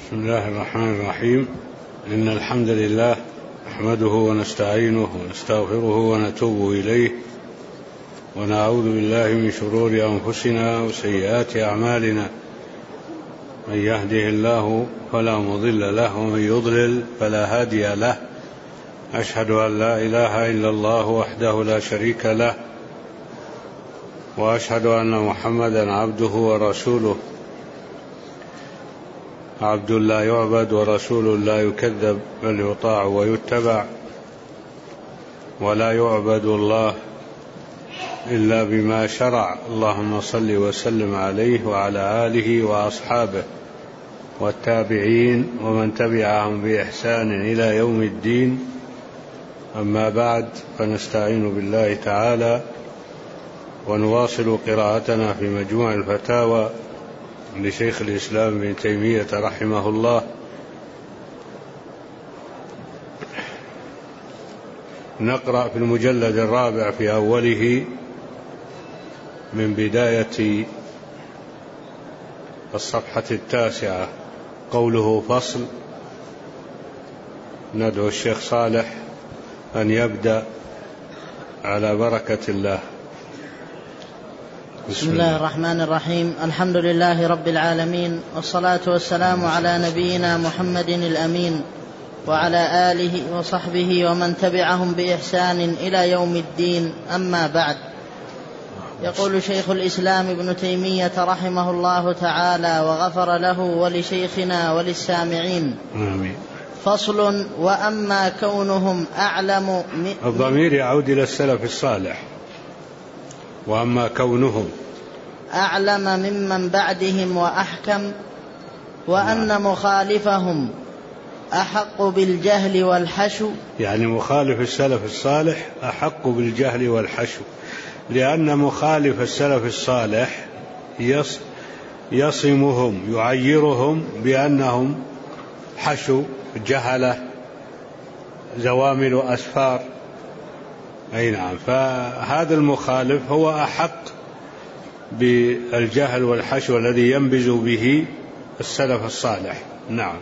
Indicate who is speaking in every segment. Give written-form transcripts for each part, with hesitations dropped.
Speaker 1: بسم الله الرحمن الرحيم. إن الحمد لله نحمده ونستعينه ونستغفره ونتوب إليه ونعوذ بالله من شرور أنفسنا وسيئات أعمالنا. من يهده الله فلا مضل له ومن يضلل فلا هادي له. أشهد أن لا إله إلا الله وحده لا شريك له، وأشهد أن محمدا عبده ورسوله، عبد لا يعبد ورسول لا يكذب، بل يطاع ويتبع، ولا يعبد الله إلا بما شرع. اللهم صل وسلم عليه وعلى آله وأصحابه والتابعين ومن تبعهم بإحسان إلى يوم الدين. أما بعد، فنستعين بالله تعالى ونواصل قراءتنا في مجموع الفتاوى لشيخ الإسلام ابن تيمية رحمه الله. نقرأ في المجلد الرابع في أوله من بداية الصفحة 9 قوله: فصل. ندعو الشيخ صالح أن يبدأ على بركة الله.
Speaker 2: بسم الله الرحمن الرحيم. الحمد لله رب العالمين، والصلاة والسلام على نبينا محمد الأمين وعلى آله وصحبه ومن تبعهم بإحسان إلى يوم الدين. أما بعد، يقول شيخ الإسلام ابن تيمية رحمه الله تعالى وغفر له ولشيخنا وللسامعين:
Speaker 1: آمين.
Speaker 2: فصل. وأما كونهم أعلم
Speaker 1: الضمير يعود إلى السلف الصالح. وأما كونهم
Speaker 2: أعلم ممن بعدهم وأحكم، وأن مخالفهم أحق بالجهل والحشو.
Speaker 1: يعني مخالف السلف الصالح أحق بالجهل والحشو، لأن مخالف السلف الصالح يصمهم يعيرهم بأنهم حشو، جهلة، زوامل أسفار. أي نعم، فهذا المخالف هو أحق بالجهل والحشو الذي ينبذ به السلف الصالح. نعم.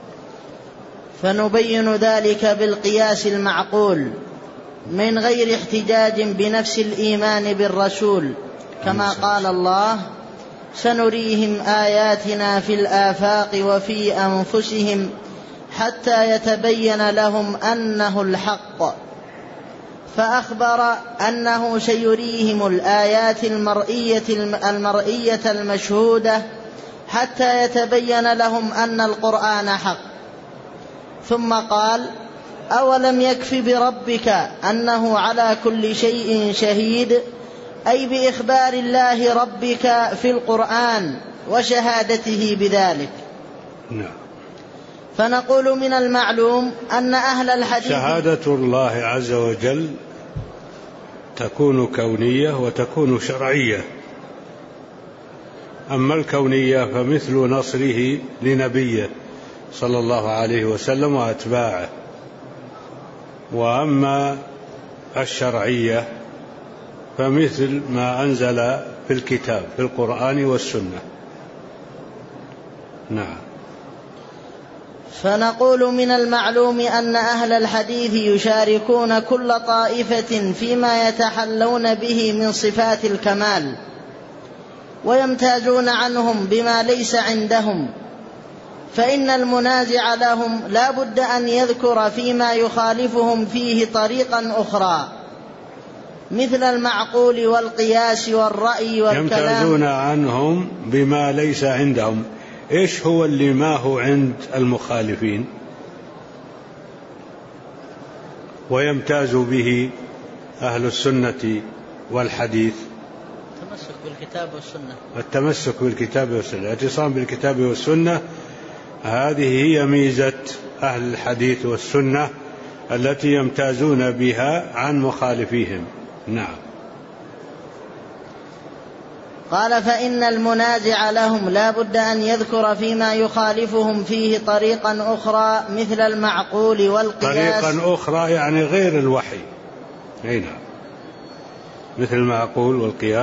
Speaker 2: فنبين ذلك بالقياس المعقول من غير احتجاج بنفس الإيمان بالرسول، كما قال الله: سنريهم آياتنا في الآفاق وفي أنفسهم حتى يتبين لهم أنه الحق. فأخبر أنه سيريهم الآيات المرئية المشهودة حتى يتبين لهم أن القرآن حق. ثم قال: أولم يكف بربك أنه على كل شيء شهيد، أي بإخبار الله ربك في القرآن وشهادته بذلك.
Speaker 1: نعم.
Speaker 2: فنقول من المعلوم أن أهل الحديث
Speaker 1: شهادة الله عز وجل تكون كونية وتكون شرعية. أما الكونية فمثل نصره لنبيه صلى الله عليه وسلم وأتباعه، وأما الشرعية فمثل ما أنزل في الكتاب في القرآن والسنة. نعم.
Speaker 2: فنقول من المعلوم أن أهل الحديث يشاركون كل طائفة فيما يتحلون به من صفات الكمال، ويمتازون عنهم بما ليس عندهم. فإن المنازع لهم لا بد أن يذكر فيما يخالفهم فيه طريقا أخرى، مثل المعقول والقياس والرأي والكلام.
Speaker 1: يمتازون عنهم بما ليس عندهم. إيش هو اللي ما هو عند المخالفين ويمتاز به أهل السنة والحديث؟
Speaker 2: التمسك بالكتاب والسنة.
Speaker 1: التمسك بالكتاب والسنة، الاعتصام بالكتاب والسنة، هذه هي ميزة أهل الحديث والسنة التي يمتازون بها عن مخالفيهم. نعم.
Speaker 2: قال: فإن المنازع لهم لا بد أن يذكر فيما يخالفهم فيه طريقا أخرى، مثل المعقول والقياس.
Speaker 1: طريقا أخرى يعني غير الوحي. نعم. مثل المعقول والقياس.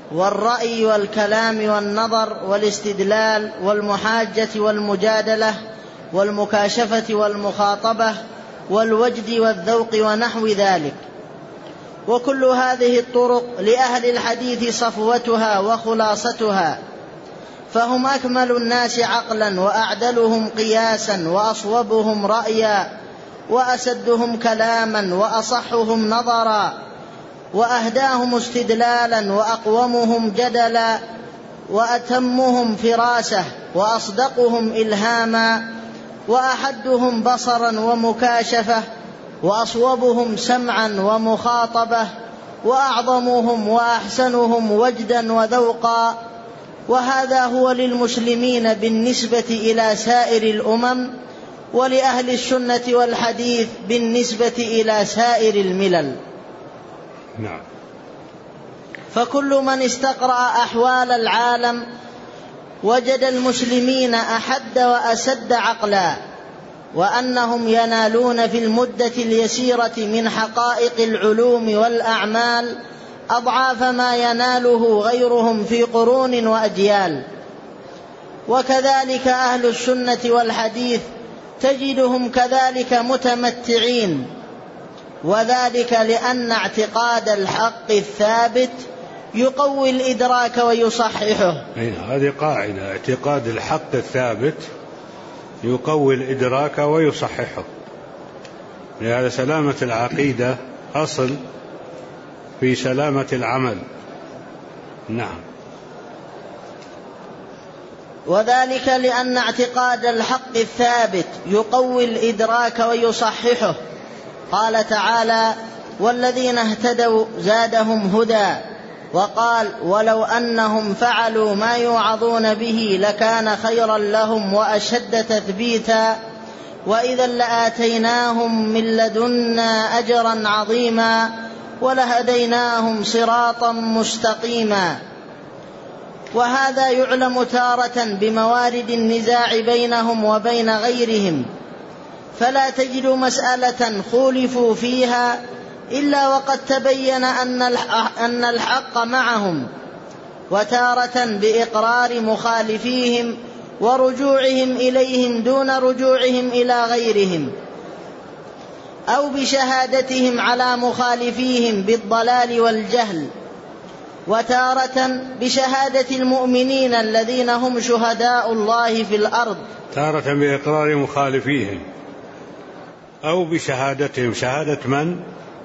Speaker 2: والرأي والكلام والنظر والاستدلال والمحاجة والمجادلة والمكاشفة والمخاطبة والوجد والذوق ونحو ذلك. وكل هذه الطرق لأهل الحديث صفوتها وخلاصتها، فهم أكمل الناس عقلا وأعدلهم قياسا وأصوبهم رأيا وأسدهم كلاما وأصحهم نظرا وأهداهم استدلالا وأقومهم جدلا وأتمهم فراسة وأصدقهم إلهاما وأحدهم بصرا ومكاشفة وأصوبهم سمعا ومخاطبة وأعظمهم وأحسنهم وجدا وذوقا. وهذا هو للمسلمين بالنسبة إلى سائر الأمم، ولأهل السنة والحديث بالنسبة إلى سائر الملل.
Speaker 1: نعم.
Speaker 2: فكل من استقرأ أحوال العالم وجد المسلمين أحد وأسد عقلا، وأنهم ينالون في المدة اليسيرة من حقائق العلوم والأعمال أضعاف ما يناله غيرهم في قرون وأجيال. وكذلك أهل السنة والحديث تجدهم كذلك متمتعين، وذلك لأن اعتقاد الحق الثابت يقوي الإدراك ويصححه.
Speaker 1: هذه قاعدة، اعتقاد الحق الثابت يقوي الإدراك ويصححه. لهذا سلامة العقيدة أصل في سلامة العمل. نعم.
Speaker 2: وذلك لأن اعتقاد الحق الثابت يقوي الإدراك ويصححه. قال تعالى: والذين اهتدوا زادهم هدى. وقال: ولو أنهم فعلوا ما يوعظون به لكان خيرا لهم وأشد تثبيتا وإذا لآتيناهم من لدنا أجرا عظيما ولهديناهم صراطا مستقيما. وهذا يعلم تارة بموارد النزاع بينهم وبين غيرهم، فلا تجد مسألة خولفوا فيها إلا وقد تبين أن الحق معهم، وتارة بإقرار مخالفيهم ورجوعهم إليهم دون رجوعهم إلى غيرهم، أو بشهادتهم على مخالفيهم بالضلال والجهل، وتارة بشهادة المؤمنين الذين هم شهداء الله في الأرض.
Speaker 1: تارة بإقرار مخالفيهم أو بشهادتهم. شهادة من؟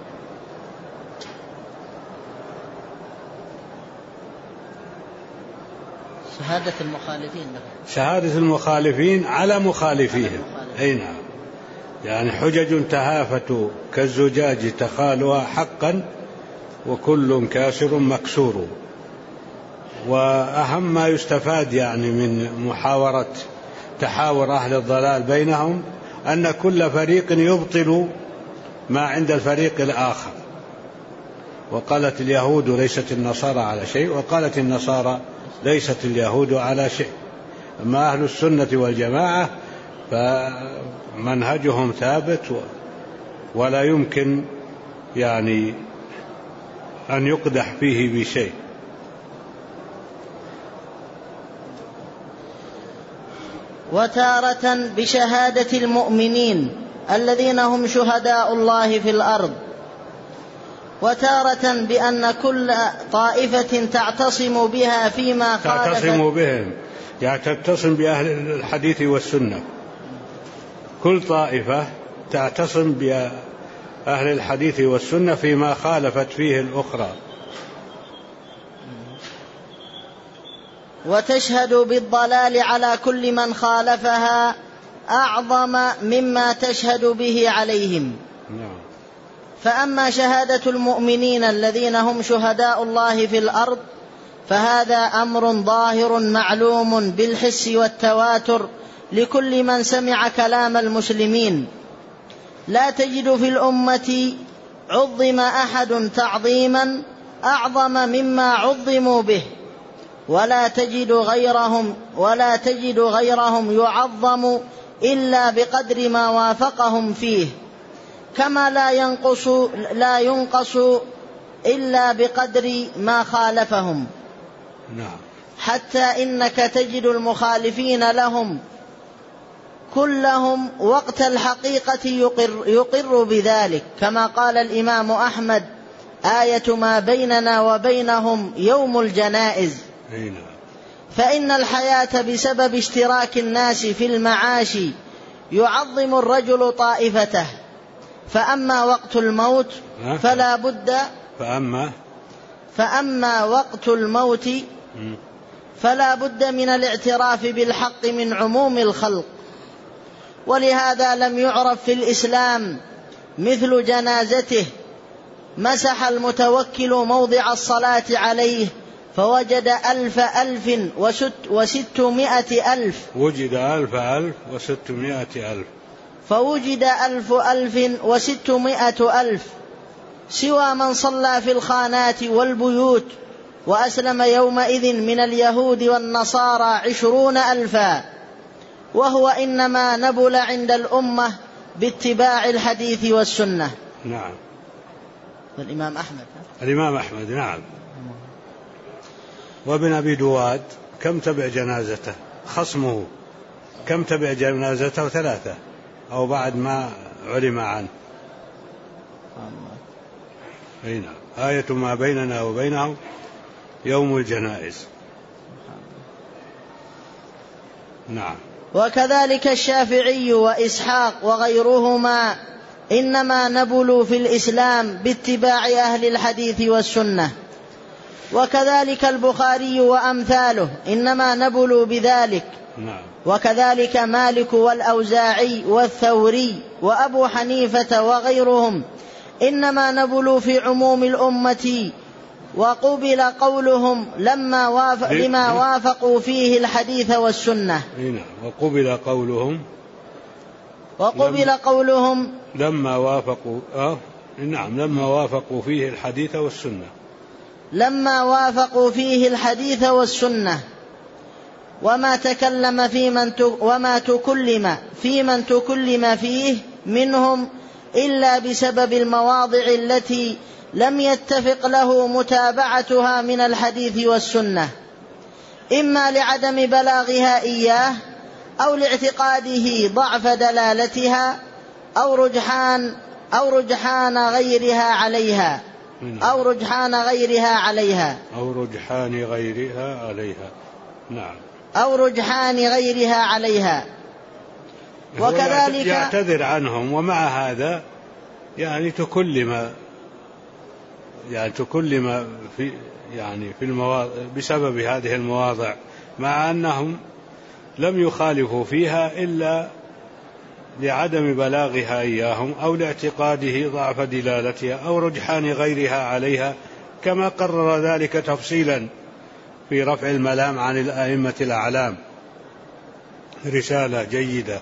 Speaker 2: شهادة المخالفين.
Speaker 1: شهادة المخالفين على مخالفيهم. أي نعم. يعني حجج تهافت كالزجاج تخالها حقا وكل كاسر مكسور. وأهم ما يستفاد يعني من تحاور أهل الضلال بينهم أن كل فريق يبطل ما عند الفريق الآخر. وقالت اليهود ليست النصارى على شيء، وقالت النصارى ليست اليهود على شيء. أما أهل السنة والجماعة فمنهجهم ثابت ولا يمكن يعني أن يقدح فيه بشيء.
Speaker 2: وتارة بشهادة المؤمنين الذين هم شهداء الله في الأرض، وتارة بأن كل طائفة تعتصم بها فيما خالفت.
Speaker 1: تعتصم بهم يعني تتصم بأهل الحديث والسنة. كل طائفة تعتصم بأهل الحديث والسنة فيما خالفت فيه الأخرى.
Speaker 2: وتشهد بالضلال على كل من خالفها أعظم مما تشهد به عليهم. فأما شهادة المؤمنين الذين هم شهداء الله في الأرض فهذا أمر ظاهر معلوم بالحس والتواتر لكل من سمع كلام المسلمين. لا تجد في الأمة عظم أحد تعظيما أعظم مما عظموا به، ولا تجد غيرهم يعظم إلا بقدر ما وافقهم فيه، كما لا ينقص إلا بقدر ما خالفهم.
Speaker 1: نعم.
Speaker 2: حتى إنك تجد المخالفين لهم كلهم وقت الحقيقة يقر بذلك، كما قال الإمام أحمد: آية ما بيننا وبينهم يوم الجنائز. فإن الحياة بسبب اشتراك الناس في المعاش يعظم الرجل طائفته، فأما وقت الموت فلا بد فأما وقت الموت فلا بد من الاعتراف بالحق من عموم الخلق. ولهذا لم يعرف في الإسلام مثل جنازته مسح المتوكل موضع الصلاة عليه فوجد 1,600,000
Speaker 1: وجد 1,600,000
Speaker 2: فوجد 1,600,000 سوى من صلى في الخانات والبيوت، وأسلم يومئذ من اليهود والنصارى 20,000، وهو إنما نبل عند الأمة باتباع الحديث والسنة.
Speaker 1: نعم.
Speaker 2: والإمام أحمد
Speaker 1: نعم. وابن أبي دواد كم تبع جنازته؟ خصمه كم تبع جنازته؟ 3 أو بعد ما علم عنه. نعم. آية ما بيننا وبينهم يوم الجنائز. نعم.
Speaker 2: وكذلك الشافعي وإسحاق وغيرهما إنما نبلوا في الإسلام باتباع أهل الحديث والسنة، وكذلك البخاري وأمثاله إنما نبلوا بذلك.
Speaker 1: نعم.
Speaker 2: وكذلك مالك والأوزاعي والثوري وأبو حنيفة وغيرهم إنما نبلوا في عموم الأمة، وقبل قولهم لما وافقوا فيه الحديث والسنة. وقبل قولهم
Speaker 1: لما وافقوا فيه الحديث والسنة.
Speaker 2: لما وافقوا فيه الحديث والسنة. وما تكلم في من تكلم فيه منهم إلا بسبب المواضع التي لم يتفق له متابعتها من الحديث والسنة، إما لعدم بلاغها إياه أو لاعتقاده ضعف دلالتها أو رجحان غيرها عليها.
Speaker 1: نعم.
Speaker 2: وكذلك
Speaker 1: يعتذر عنهم، ومع هذا يعني تكلم في المواضع بسبب هذه المواضع، مع أنهم لم يخالفوا فيها إلا لعدم بلاغها إياهم أو لاعتقاده ضعف دلالتها أو رجحان غيرها عليها، كما قرر ذلك تفصيلا في رفع الملام عن الأئمة الأعلام، رسالة جيدة،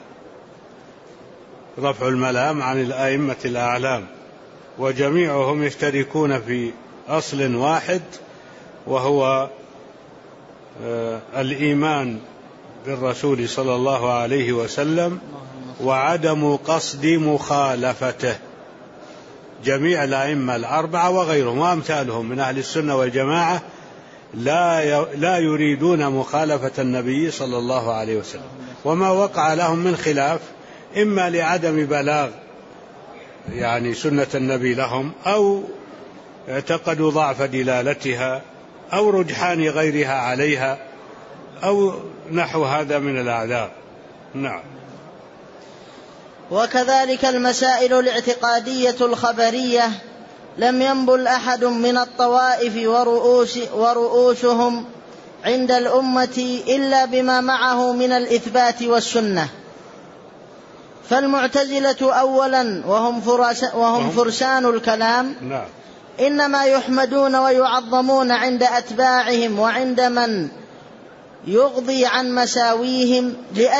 Speaker 1: رفع الملام عن الأئمة الأعلام، وجميعهم يشتركون في أصل واحد، وهو الإيمان بالرسول صلى الله عليه وسلم وعدم قصد مخالفته. جميع الأئمة الأربعة وغيرهم وأمثالهم من أهل السنة والجماعة لا يريدون مخالفة النبي صلى الله عليه وسلم، وما وقع لهم من خلاف إما لعدم بلاغ سنة النبي لهم، أو اعتقدوا ضعف دلالتها، أو رجحان غيرها عليها، أو نحو هذا من الأعذار. نعم.
Speaker 2: وكذلك المسائل الاعتقادية الخبرية لم ينبل أحد من الطوائف ورؤوسهم عند الأمة إلا بما معه من الإثبات والسنة. فالمعتزلة أولا وهم فرسان الكلام إنما يحمدون ويعظمون عند أتباعهم وعند من يغضي عن مساويهم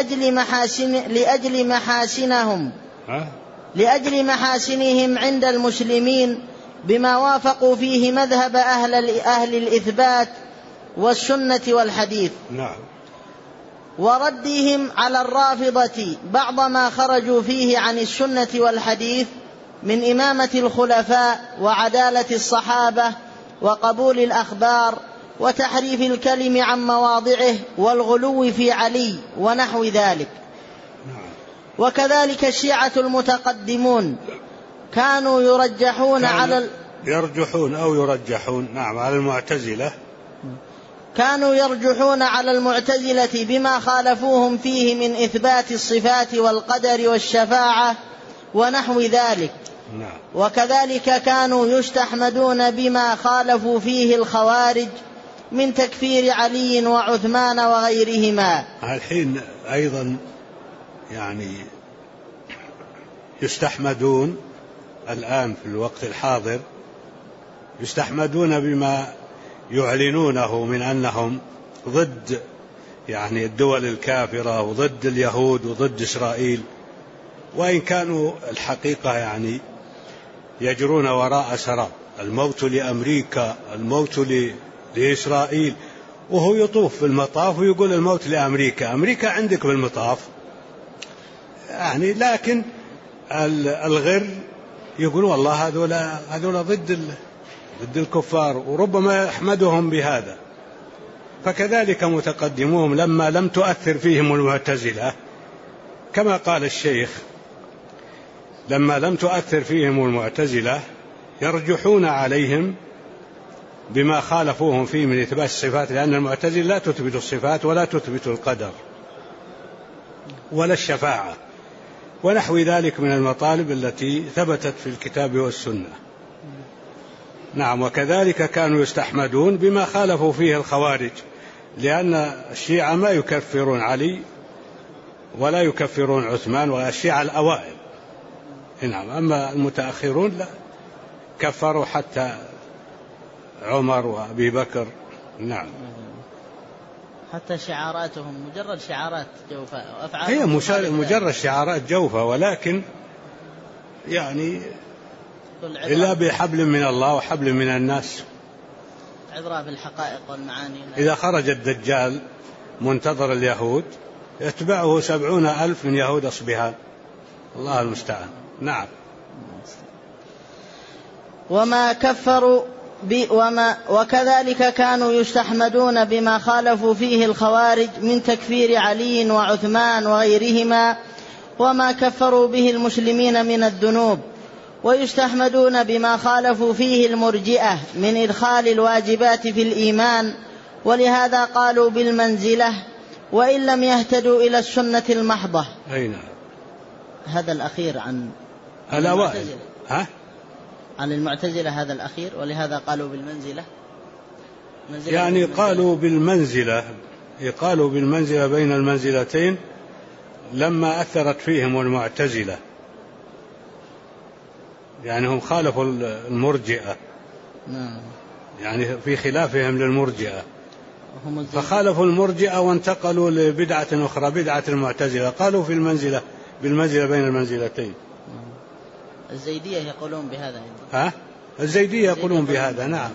Speaker 2: لأجل محاسنهم عند المسلمين بما وافقوا فيه مذهب أهل الإثبات والسنة والحديث. وردهم على الرافضة بعض ما خرجوا فيه عن السنة والحديث من إمامة الخلفاء وعدالة الصحابة وقبول الأخبار وتحريف الكلم عن مواضعه والغلو في علي ونحو ذلك. وكذلك الشيعة المتقدمون كانوا يرجحون على
Speaker 1: المعتزلة،
Speaker 2: كانوا يرجحون على المعتزلة بما خالفوهم فيه من إثبات الصفات والقدر والشفاعة ونحو ذلك. وكذلك كانوا يستحمدون بما خالفوا فيه الخوارج من تكفير علي وعثمان وغيرهما.
Speaker 1: الحين أيضا يعني يستحمدون الآن في الوقت الحاضر، يستحمدون بما يعلنونه من أنهم ضد يعني الدول الكافرة وضد اليهود وضد إسرائيل، وإن كانوا الحقيقة يعني يجرون وراء سراب، الموت لأمريكا، الموت لإسرائيل، وهو يطوف في المطاف ويقول الموت لأمريكا، أمريكا عندك بالمطاف يعني. لكن الغر يقول والله هذول ضد الكفار، وربما يحمدهم بهذا. فكذلك متقدموهم لما لم تؤثر فيهم المعتزلة، كما قال الشيخ لما لم تؤثر فيهم المعتزلة يرجحون عليهم بما خالفوهم فيه من إثبات الصفات، لأن المعتزلة لا تثبت الصفات ولا تثبت القدر ولا الشفاعة ونحو ذلك من المطالب التي ثبتت في الكتاب والسنة. نعم. وكذلك كانوا يستحمدون بما خالفوا فيه الخوارج، لأن الشيعة ما يكفرون علي ولا يكفرون عثمان والشيعة الأوائل. نعم. أما المتأخرون لا، كفروا حتى عمر وأبي بكر. نعم.
Speaker 2: حتى شعاراتهم مجرد شعارات جوفاء،
Speaker 1: هي مجرد شعارات جوفاء، ولكن يعني إلا بحبل من الله وحبل من الناس.
Speaker 2: عبرة بالحقائق والمعاني.
Speaker 1: إذا خرج الدجال منتظر اليهود يتبعه 70,000 من يهود أصبهان، الله المستعان. نعم.
Speaker 2: وما كفروا وكذلك كانوا يستحمدون بما خالفوا فيه الخوارج من تكفير علي وعثمان وغيرهما وما كفروا به المسلمين من الذنوب، ويستحمدون بما خالفوا فيه المرجئة من إدخال الواجبات في الإيمان، ولهذا قالوا بالمنزلة وإن لم يهتدوا إلى السنة المحضة.
Speaker 1: أين
Speaker 2: هذا الأخير عن
Speaker 1: الأوائل؟
Speaker 2: عن المعتزلة هذا الأخير، ولهذا قالوا بالمنزلة.
Speaker 1: يعني قالوا بالمنزلة بين المنزلتين لما أثرت فيهم المعتزلة، يعني هم خالفوا المرجئة، يعني في خلافهم للمرجئة، فخالفوا المرجئة وانتقلوا لبدعة أخرى، بدعة المعتزلة، قالوا بالمنزلة بين المنزلتين.
Speaker 2: الزيدية يقولون بهذا.
Speaker 1: الزيدية يقولون بهذا. نعم.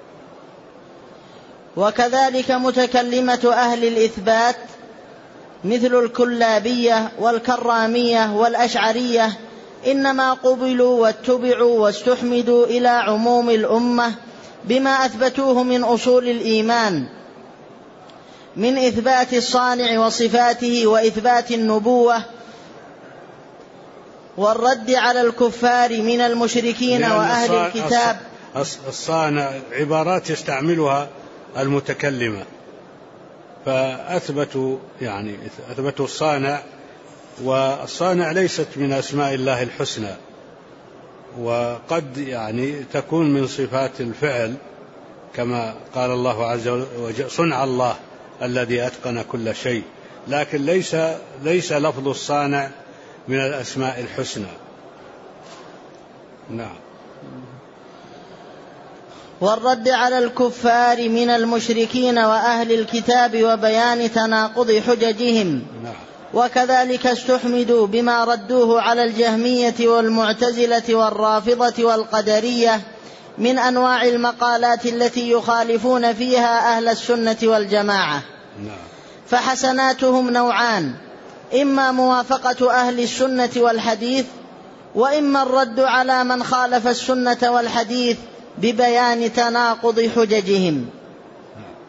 Speaker 2: وكذلك متكلمة أهل الإثبات مثل الكلابية والكرامية والأشعرية إنما قبلوا واتبعوا واستحمدوا إلى عموم الأمة بما أثبتوه من أصول الإيمان من إثبات الصانع وصفاته وإثبات النبوة والرد على الكفار من المشركين وأهل الكتاب.
Speaker 1: الصانع عبارات يستعملها المتكلمة، فأثبتوا الصانع، والصانع ليست من أسماء الله الحسنى، وقد تكون من صفات الفعل كما قال الله عز وجل صنع الله الذي أتقن كل شيء، لكن ليس لفظ الصانع من الأسماء الحسنى. نعم.
Speaker 2: والرد على الكفار من المشركين وأهل الكتاب وبيان تناقض حججهم.
Speaker 1: نعم.
Speaker 2: وكذلك استحمدوا بما ردوه على الجهمية والمعتزلة والرافضة والقدرية من أنواع المقالات التي يخالفون فيها أهل السنة والجماعة.
Speaker 1: نعم.
Speaker 2: فحسناتهم نوعان: إما موافقة أهل السنة والحديث، وإما الرد على من خالف السنة والحديث ببيان تناقض حججهم.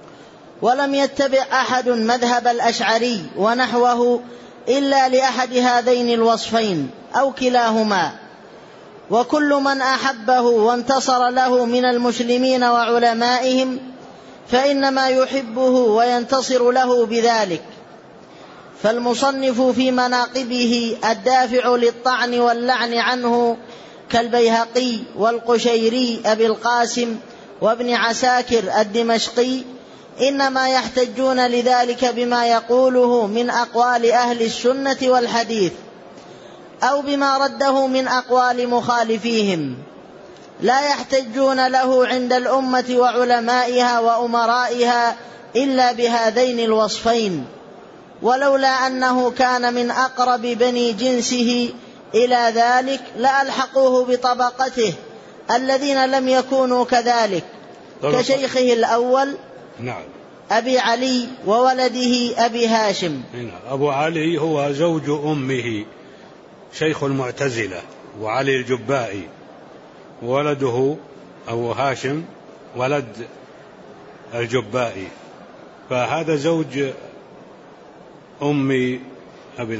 Speaker 2: ولم يتبع أحد مذهب الأشعري ونحوه إلا لأحد هذين الوصفين أو كلاهما، وكل من أحبه وانتصر له من المسلمين وعلمائهم فإنما يحبه وينتصر له بذلك. فالمصنف في مناقبه الدافع للطعن واللعن عنه كالبيهقي والقشيري أبي القاسم وابن عساكر الدمشقي إنما يحتجون لذلك بما يقوله من أقوال أهل السنة والحديث أو بما رده من أقوال مخالفيهم، لا يحتجون له عند الأمة وعلمائها وأمرائها إلا بهذين الوصفين، ولولا أنه كان من أقرب بني جنسه إلى ذلك لألحقوه بطبقته الذين لم يكونوا كذلك كشيخه الأول أبي علي وولده أبي هاشم.
Speaker 1: أبو علي هو زوج أمه شيخ المعتزلة وعلي الجبائي، وولده أبو هاشم ولد الجبائي، فهذا زوج أم أبي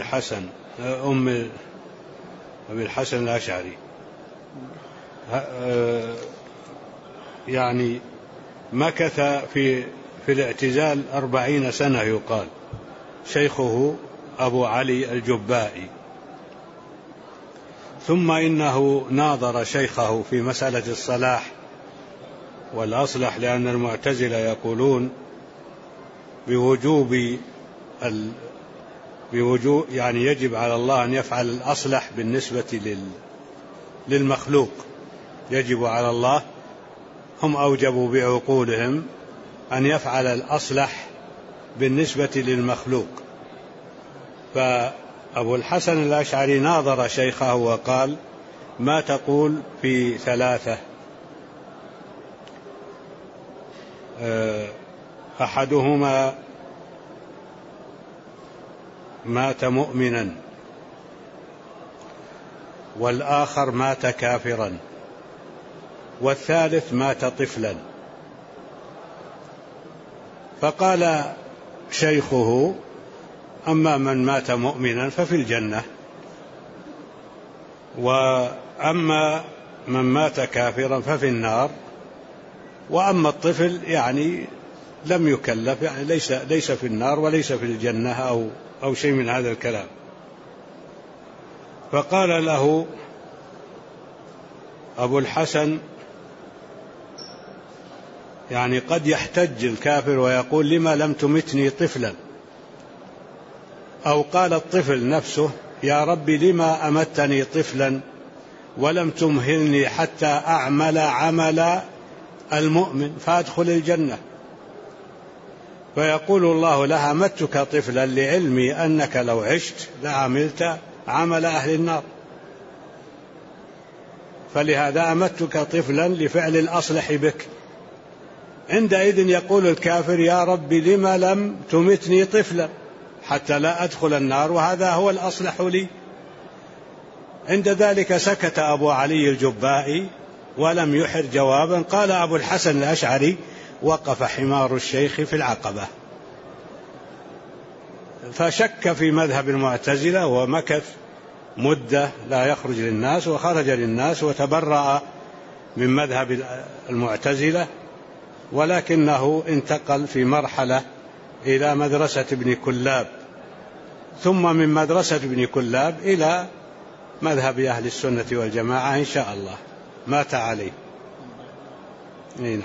Speaker 1: الحسن الأشعري. يعني مكث في الاعتزال 40 سنة يقال، شيخه أبو علي الجبائي. ثم إنه ناظر شيخه في مسألة الصلاح والأصلح، لأن المعتزلة يقولون بوجوب يعني يجب على الله أن يفعل الأصلح بالنسبة للمخلوق، يجب على الله، هم أوجبوا بعقولهم أن يفعل الأصلح بالنسبة للمخلوق. فأبو الحسن الأشعري ناظر شيخه وقال: ما تقول في 3؟ أحدهما مات مؤمنا، والآخر مات كافرا، والثالث مات طفلا. فقال شيخه: أما من مات مؤمنا ففي الجنة، وأما من مات كافرا ففي النار، وأما الطفل يعني لم يكلف، يعني ليس في النار وليس في الجنة أو شيء من هذا الكلام. فقال له أبو الحسن: يعني قد يحتج الكافر ويقول: لما لم تمتني طفلا؟ أو قال الطفل نفسه: يا رب لما أمتني طفلا ولم تمهلني حتى أعمل عمل المؤمن فأدخل الجنة؟ فيقول الله له: أمتك طفلا لعلمي أنك لو عشت لعملت عمل أهل النار، فلهذا أمتك طفلا لفعل الأصلح بك. عندئذ يقول الكافر: يا رب لما لم تمتني طفلا حتى لا أدخل النار، وهذا هو الأصلح لي. عند ذلك سكت أبو علي الجبائي ولم يحر جوابا. قال أبو الحسن الأشعري: وقف حمار الشيخ في العقبة. فشك في مذهب المعتزلة ومكث مدة لا يخرج للناس، وخرج للناس وتبرأ من مذهب المعتزلة، ولكنه انتقل في مرحلة إلى مدرسة ابن كلاب، ثم من مدرسة ابن كلاب إلى مذهب أهل السنة والجماعة إن شاء الله، مات عليه. نعم.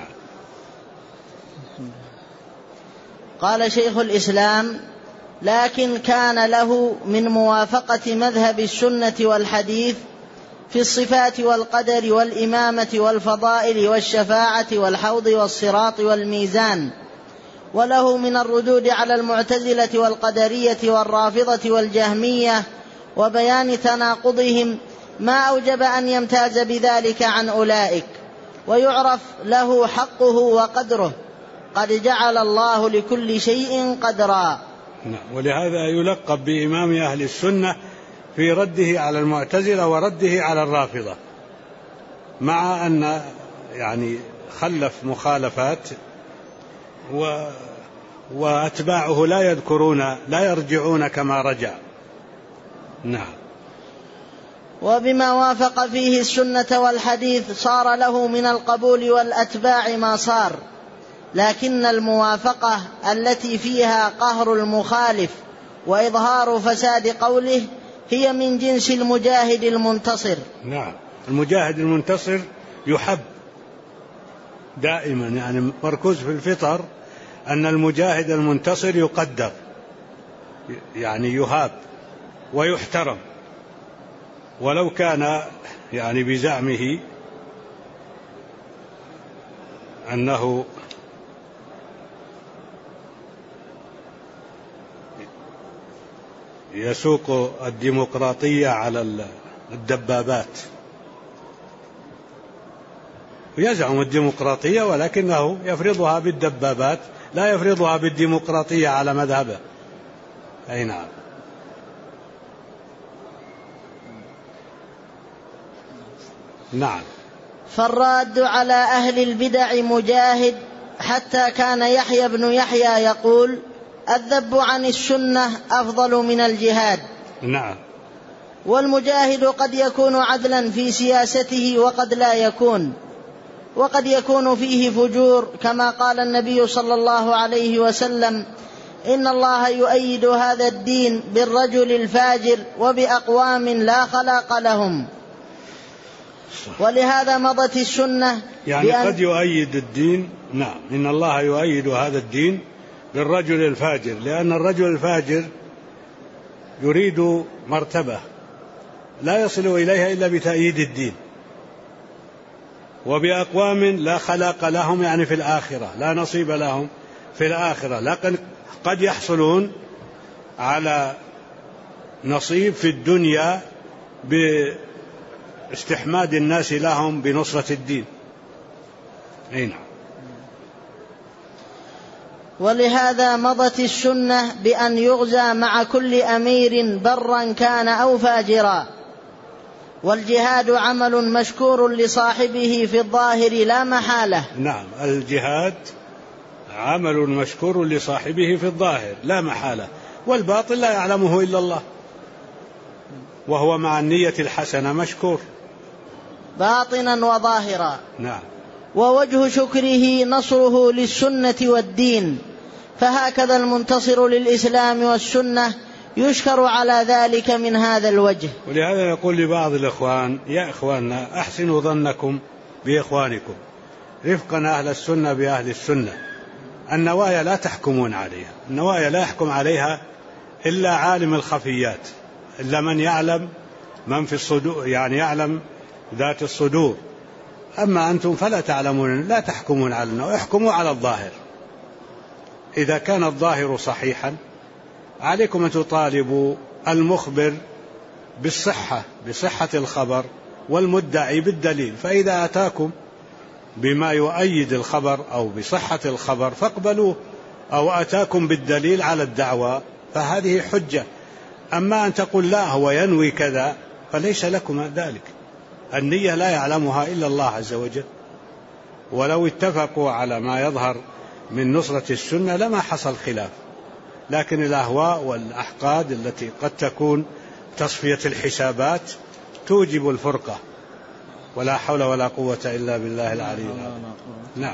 Speaker 2: قال شيخ الإسلام: لكن كان له من موافقة مذهب السنة والحديث في الصفات والقدر والإمامة والفضائل والشفاعة والحوض والصراط والميزان، وله من الردود على المعتزلة والقدرية والرافضة والجهمية وبيان تناقضهم ما أوجب أن يمتاز بذلك عن أولئك، ويعرف له حقه وقدره، قد جعل الله لكل شيء قدرا.
Speaker 1: ولهذا يلقب بإمام أهل السنة في رده على المعتزلة ورده على الرافضة، مع أن يعني خلف مخالفات وأتباعه لا يذكرون لا يرجعون كما رجع. نعم.
Speaker 2: وبما وافق فيه السنة والحديث صار له من القبول والأتباع ما صار، لكن الموافقة التي فيها قهر المخالف وإظهار فساد قوله هي من جنس المجاهد المنتصر.
Speaker 1: نعم، المجاهد المنتصر يحب دائما، يعني مركوز في الفطر أن المجاهد المنتصر يقدر، يعني يهاب ويحترم، ولو كان يعني بزعمه أنه يسوق الديمقراطية على الدبابات، يزعم الديمقراطية ولكنه يفرضها بالدبابات، لا يفرضها بالديمقراطية على مذهبه. أي نعم. نعم.
Speaker 2: فالراد على أهل البدع مجاهد، حتى كان يحيى بن يحيى يقول: الذب عن السنة أفضل من الجهاد.
Speaker 1: نعم.
Speaker 2: والمجاهد قد يكون عدلا في سياسته وقد لا يكون، وقد يكون فيه فجور، كما قال النبي صلى الله عليه وسلم: إن الله يؤيد هذا الدين بالرجل الفاجر وبأقوام لا خلاق لهم. ولهذا مضت السنة
Speaker 1: يعني قد يؤيد الدين. نعم، إن الله يؤيد هذا الدين بالرجل الفاجر، لأن الرجل الفاجر يريد مرتبة لا يصل إليها إلا بتأييد الدين، وبأقوام لا خلاق لهم، يعني في الآخرة لا نصيب لهم في الآخرة، لكن قد يحصلون على نصيب في الدنيا باستحماد الناس لهم بنصرة الدين. أي نعم.
Speaker 2: ولهذا مضت السنة بأن يغزى مع كل أمير برا كان أو فاجرا. والجهاد عمل مشكور لصاحبه في الظاهر لا محالة.
Speaker 1: نعم، الجهاد عمل مشكور لصاحبه في الظاهر لا محالة، والباطل لا يعلمه إلا الله، وهو مع النية الحسنة مشكور
Speaker 2: باطنا وظاهرا.
Speaker 1: نعم.
Speaker 2: ووجه شكره نصره للسنة والدين، فهكذا المنتصر للإسلام والسنة يشكر على ذلك من هذا الوجه.
Speaker 1: ولهذا يقول لبعض الإخوان: يا إخواننا أحسنوا ظنكم بإخوانكم، رفقا أهل السنة بأهل السنة. النوايا لا تحكمون عليها، النوايا لا يحكم عليها إلا عالم الخفيات، إلا من يعلم من في الصدور، يعني يعلم ذات الصدور. أما أنتم فلا تعلمون، لا تحكمون علينا، احكموا على الظاهر. إذا كان الظاهر صحيحا عليكم أن تطالبوا المخبر بصحة الخبر والمدعي بالدليل، فإذا أتاكم بما يؤيد الخبر أو بصحة الخبر فاقبلوه، أو أتاكم بالدليل على الدعوى فهذه حجة. أما أن تقول لا هو ينوي كذا فليس لكم ذلك، النية لا يعلمها إلا الله عز وجل. ولو اتفقوا على ما يظهر من نصرة السنة لما حصل خلاف، لكن الأهواء والأحقاد التي قد تكون تصفية الحسابات توجب الفرقة، ولا حول ولا قوة إلا بالله العلي العظيم. نعم.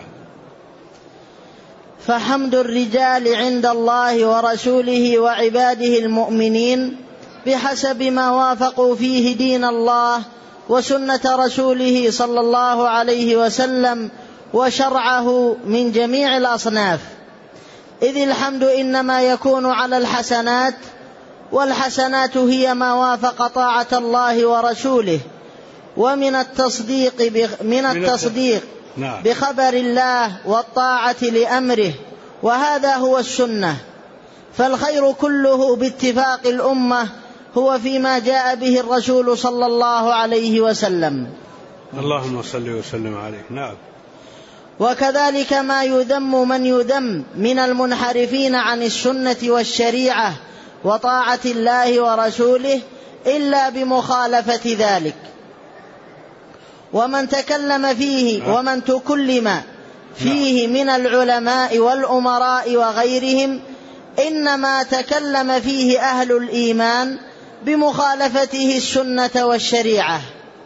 Speaker 2: فحمد الرجال عند الله ورسوله وعباده المؤمنين بحسب ما وافقوا فيه دين الله وسنة رسوله صلى الله عليه وسلم وشرعه من جميع الأصناف، إذ الحمد إنما يكون على الحسنات، والحسنات هي ما وافق طاعة الله ورسوله، ومن التصديق بخبر الله والطاعة لأمره، وهذا هو السنة. فالخير كله باتفاق الأمة هو فيما جاء به الرسول صلى الله عليه وسلم.
Speaker 1: اللهم صل وسلم عليه. نعم.
Speaker 2: وكذلك ما يذم من يذم من المنحرفين عن السنة والشريعة وطاعة الله ورسوله إلا بمخالفة ذلك. ومن تكلم فيه ومن تكلم فيه من العلماء والأمراء وغيرهم إنما تكلم فيه أهل الإيمان بمخالفته السنة والشريعة.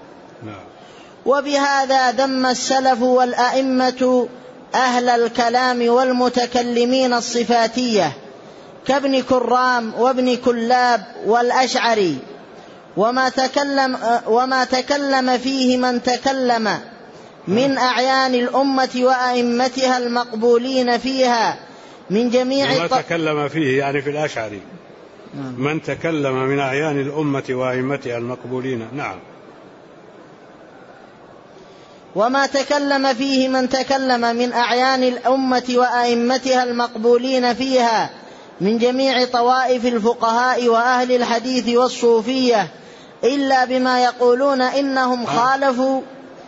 Speaker 2: وبهذا ذم السلف والأئمة أهل الكلام والمتكلمين الصفاتية كابن كرام وابن كلاب والأشعري، وما تكلم فيه من تكلم من أعيان الأمة وأئمتها المقبولين فيها من جميع
Speaker 1: ما تكلم فيه يعني في الأشعري من تكلم من أعيان الأمة وأئمتها المقبولين. نعم.
Speaker 2: وما تكلم فيه من تكلم من أعيان الأمة وأئمتها المقبولين فيها من جميع طوائف الفقهاء وأهل الحديث والصوفية إلا بما يقولون إنهم خالفوا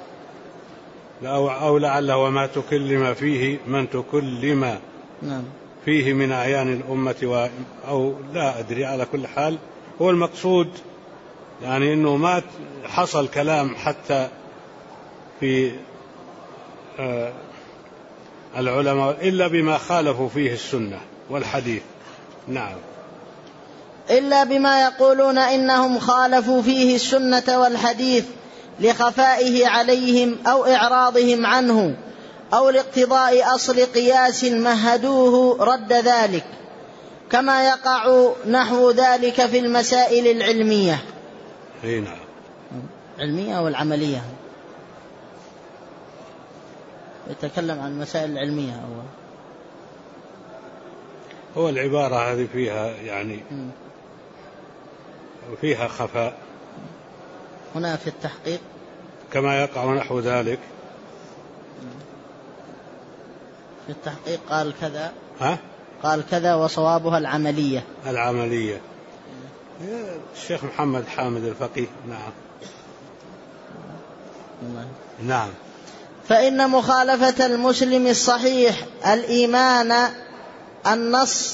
Speaker 1: أو لعله وما تكلم فيه من تكلم فيه من أعيان الأمة أو لا أدري. على كل حال هو المقصود يعني أنه ما حصل كلام حتى في العلماء إلا بما خالفوا فيه السنة والحديث. نعم.
Speaker 2: إلا بما يقولون إنهم خالفوا فيه السنة والحديث لخفائه عليهم أو إعراضهم عنه أو لاقتضاء أصل قياس مهدوه رد ذلك، كما يقع نحو ذلك في المسائل العلمية.
Speaker 1: نعم.
Speaker 2: علمية والعملية، يتكلم عن المسائل العلمية
Speaker 1: هو العبارة هذه فيها يعني وفيها خفاء.
Speaker 2: هنا في التحقيق
Speaker 1: كما يقع نحو ذلك.
Speaker 2: في التحقيق قال كذا قال كذا وصوابها العملية.
Speaker 1: العملية. الشيخ محمد حامد الفقيه. نعم. نعم.
Speaker 2: فإن مخالفة المسلم الصحيح الإيمان النص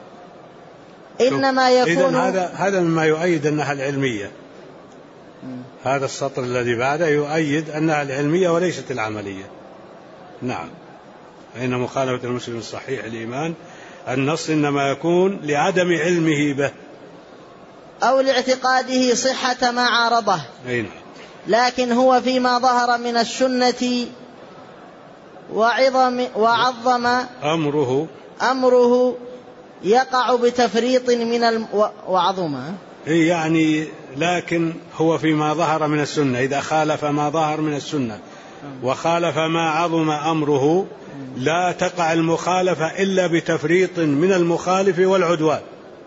Speaker 2: إنما يكون
Speaker 1: هذا مما يؤيد أنها العلمية. هذا السطر الذي بعده يؤيد أنها العلمية وليست العملية. نعم. فإن مخالفة المسلم الصحيح الإيمان النص إنما يكون لعدم علمه به
Speaker 2: أو لاعتقاده صحة ما عارضه.
Speaker 1: نعم.
Speaker 2: لكن هو فيما ظهر من السنة وعظم أمره يقع بتفريط من وعظمه.
Speaker 1: يعني لكن هو فيما ظهر من السنة، إذا خالف ما ظهر من السنة وخالف ما عظم أمره لا تقع المخالفة إلا بتفريط من المخالف والعدوان.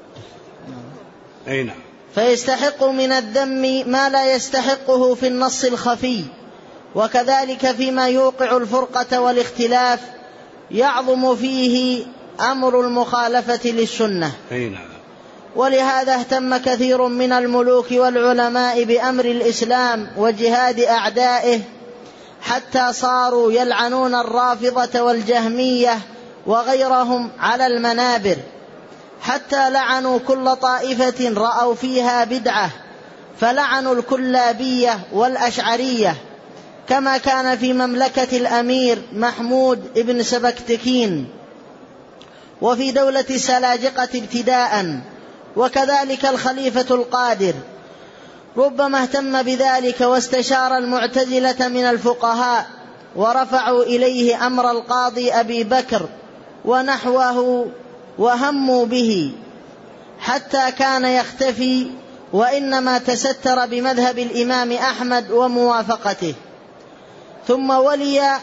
Speaker 1: نعم.
Speaker 2: فيستحق من الذم ما لا يستحقه في النص الخفي، وكذلك فيما يوقع الفرقة والاختلاف يعظم فيه أمر المخالفة للسنة.
Speaker 1: نعم.
Speaker 2: ولهذا اهتم كثير من الملوك والعلماء بأمر الإسلام وجهاد أعدائه، حتى صاروا يلعنون الرافضة والجهمية وغيرهم على المنابر، حتى لعنوا كل طائفة رأوا فيها بدعة، فلعنوا الكلابية والأشعرية، كما كان في مملكة الأمير محمود ابن سبكتكين وفي دولة السلاجقة ابتداء، وكذلك الخليفة القادر ربما اهتم بذلك واستشار المعتزلة من الفقهاء ورفعوا إليه أمر القاضي أبي بكر ونحوه وهموا به حتى كان يختفي، وإنما تستر بمذهب الإمام أحمد وموافقته. ثم ولي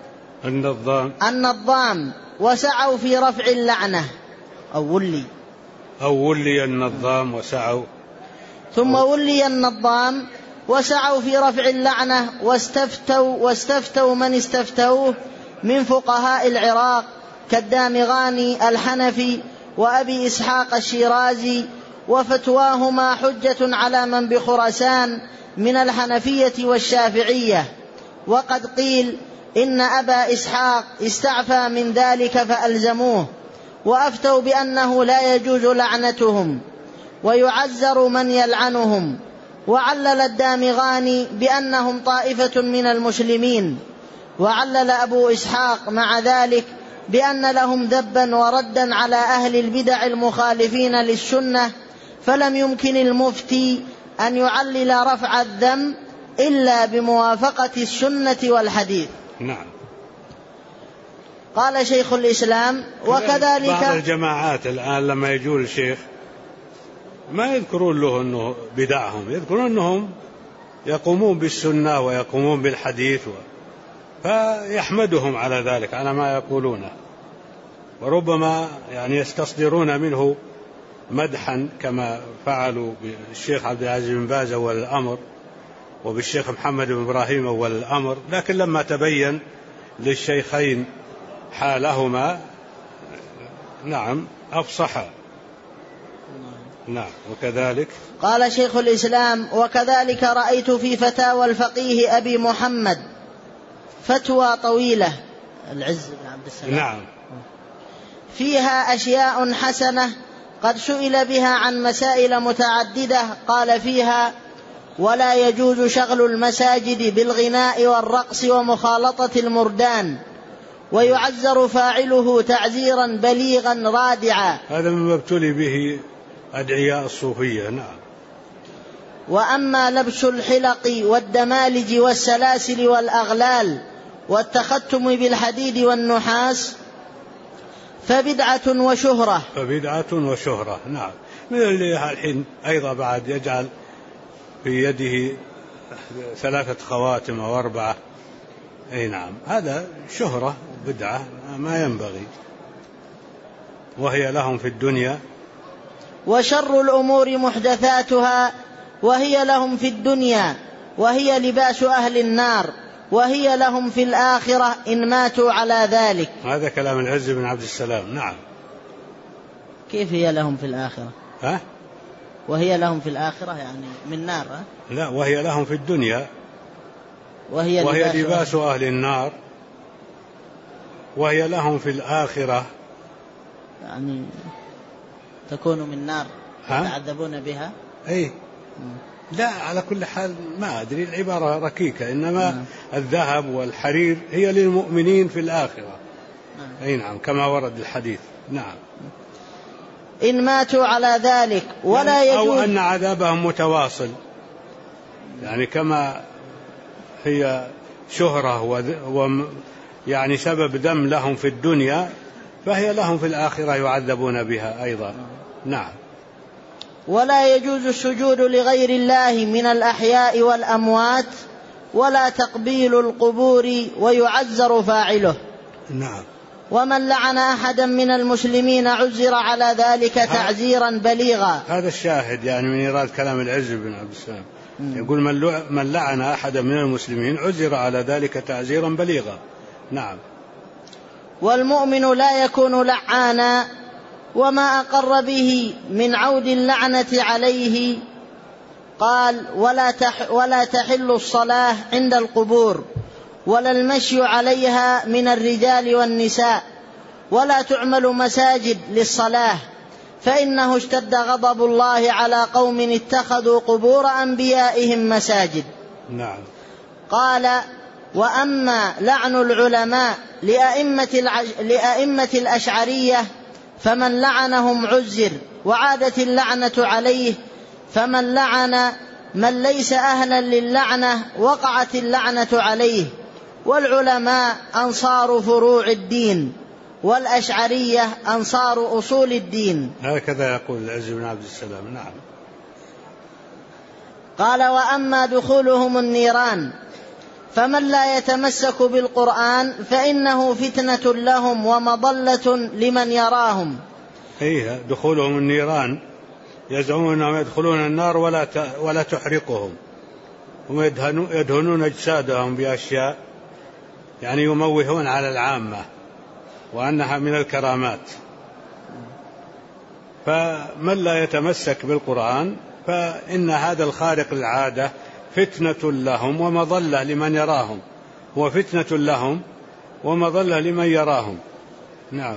Speaker 2: النظام وسعوا في رفع اللعنة أو ولي
Speaker 1: النظام وسعوا
Speaker 2: ثم ولي النظام وسعوا في رفع اللعنة واستفتوا من استفتوه من فقهاء العراق كالدامغاني الحنفي وأبي إسحاق الشيرازي، وفتواهما حجة على من بخراسان من الحنفية والشافعية. وقد قيل إن أبا إسحاق استعفى من ذلك فألزموه، وأفتوا بأنه لا يجوز لعنتهم ويعزر من يلعنهم. وعلل الدامغاني بأنهم طائفة من المسلمين، وعلل أبو إسحاق مع ذلك بأن لهم ذبا وردا على أهل البدع المخالفين للسنة، فلم يمكن المفتي أن يعلل رفع الذم إلا بموافقة السنة والحديث.
Speaker 1: نعم.
Speaker 2: قال شيخ الإسلام وكذلك
Speaker 1: بعض الجماعات الآن لما يجوا الشيخ ما يذكرون له أنه بدعهم، يذكرون أنهم يقومون بالسنة ويقومون بالحديث فيحمدهم على ذلك، على ما يقولونه، وربما يعني يستصدرون منه مدحا كما فعلوا بالشيخ عبد العزيز بن باز أول الأمر وبالشيخ محمد بن إبراهيم أول الأمر، لكن لما تبين للشيخين حالهما نعم أفصحا. نعم. وكذلك
Speaker 2: قال شيخ الإسلام وكذلك رأيت في فتاوى الفقيه أبي محمد فتوى طويلة العز بن عبد السلام
Speaker 1: نعم
Speaker 2: فيها أشياء حسنة قد سئل بها عن مسائل متعددة. قال فيها ولا يجوز شغل المساجد بالغناء والرقص ومخالطة المردان، ويعزر فاعله تعزيرا بليغا رادعا.
Speaker 1: هذا مما ابتلي به أدعياء الصوفية. نعم.
Speaker 2: وأما لبس الحلق والدمالج والسلاسل والأغلال والتختم بالحديد والنحاس فبدعة وشهرة. نعم. من اللي الحين أيضا بعد يجعل في يده 3 خواتم أو 4. أي نعم، هذا شهرة بدعة ما ينبغي، وهي لهم في الدنيا. وشر الأمور محدثاتها وهي لهم في الدنيا وهي لباس أهل النار وهي لهم في الآخرة إن ماتوا على ذلك.
Speaker 1: هذا كلام العز بن عبد السلام. نعم.
Speaker 2: كيف هي لهم في الآخرة؟ وهي لهم في الآخرة يعني من نار.
Speaker 1: لا، وهي لهم في الدنيا
Speaker 2: وهي
Speaker 1: لباس أهل النار وهي لهم في الآخرة
Speaker 2: يعني تكون من نار يتعذبون بها.
Speaker 1: أي لا، على كل حال ما أدري، العبارة ركيكة، إنما الذهب والحرير هي للمؤمنين في الآخرة. أي نعم، كما ورد الحديث. نعم.
Speaker 2: إن ماتوا على ذلك ولا يجوز،
Speaker 1: أو أن عذابهم متواصل، يعني كما هي شهرة يعني سبب ذم لهم في الدنيا، فهي لهم في الآخرة يعذبون بها أيضا. نعم.
Speaker 2: ولا يجوز السجود لغير الله من الأحياء والأموات ولا تقبيل القبور ويعزر فاعله.
Speaker 1: نعم.
Speaker 2: ومن لعن أحدا من المسلمين عزر على ذلك تعزيرا بليغا.
Speaker 1: هذا الشاهد يعني من إيراد كلام العز بن عبد السلام، يقول من لعن أحدا من المسلمين عزر على ذلك تعزيرا بليغا. نعم.
Speaker 2: والمؤمن لا يكون لعانا، وما أقر به من عود اللعنة عليه. قال ولا تحل الصلاة عند القبور ولا المشي عليها من الرجال والنساء، ولا تعمل مساجد للصلاة، فإنه اشتد غضب الله على قوم اتخذوا قبور أنبيائهم مساجد.
Speaker 1: نعم.
Speaker 2: قال وأما لعن العلماء لأئمة الأشعرية فمن لعنهم عزر، وعادت اللعنة عليه، فمن لعن من ليس أهلا للعنة وقعت اللعنة عليه. والعلماء أنصار فروع الدين والأشعرية أنصار أصول الدين.
Speaker 1: هكذا يقول العز بن عبد السلام. نعم.
Speaker 2: قال وأما دخولهم النيران فمن لا يتمسك بالقرآن فإنه فتنة لهم ومضلة لمن يراهم.
Speaker 1: دخولهم النيران يزعمون أنهم يدخلون النار ولا تحرقهم، هم يدهنون أجسادهم بأشياء يعني يموهون على العامة وأنها من الكرامات. فمن لا يتمسك بالقرآن فإن هذا الخارق العادة فتنة لهم ومضلة لمن يراهم، هو فتنة لهم ومضلة لمن يراهم. نعم.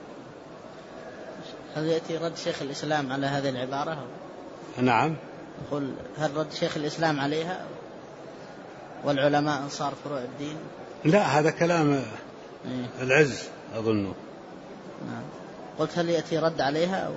Speaker 2: هل يأتي رد شيخ الإسلام على هذه العبارة؟
Speaker 1: نعم.
Speaker 2: يقول هل رد شيخ الإسلام عليها والعلماء أنصار فروع الدين؟
Speaker 1: لا، هذا كلام العز أظنه.
Speaker 2: نعم. قلت هل يأتي رد عليها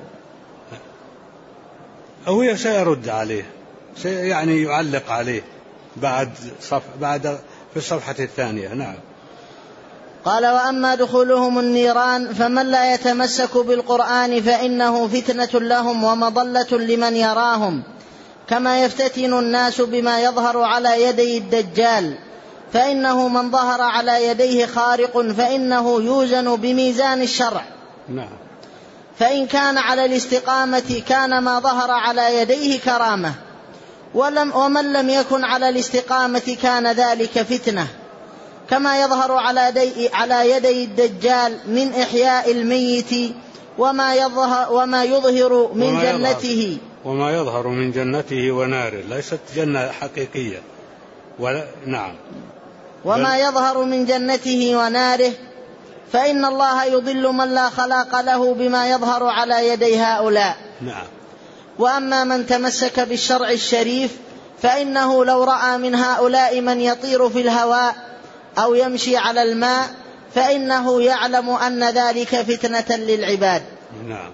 Speaker 1: أو سيرد عليه، يعني يعلق عليه بعد في الصفحة الثانية. نعم.
Speaker 2: قال: وأما دخولهم النيران فمن لا يتمسك بالقرآن فإنه فتنة لهم ومضلة لمن يراهم، كما يفتتن الناس بما يظهر على يدي الدجال، فإنه من ظهر على يديه خارق فإنه يوزن بميزان الشرع.
Speaker 1: نعم.
Speaker 2: فإن كان على الاستقامة كان ما ظهر على يديه كرامة، ومن لم يكن على الاستقامة كان ذلك فتنة، كما يظهر على يدي الدجال من إحياء الميت وما يظهر من جنته
Speaker 1: وناره، ليست جنة حقيقية نعم.
Speaker 2: وما يظهر من جنته وناره، فإن الله يضل من لا خلاق له بما يظهر على يدي هؤلاء.
Speaker 1: نعم.
Speaker 2: وأما من تمسك بالشرع الشريف فإنه لو رأى من هؤلاء من يطير في الهواء أو يمشي على الماء فإنه يعلم أن ذلك فتنة للعباد.
Speaker 1: نعم.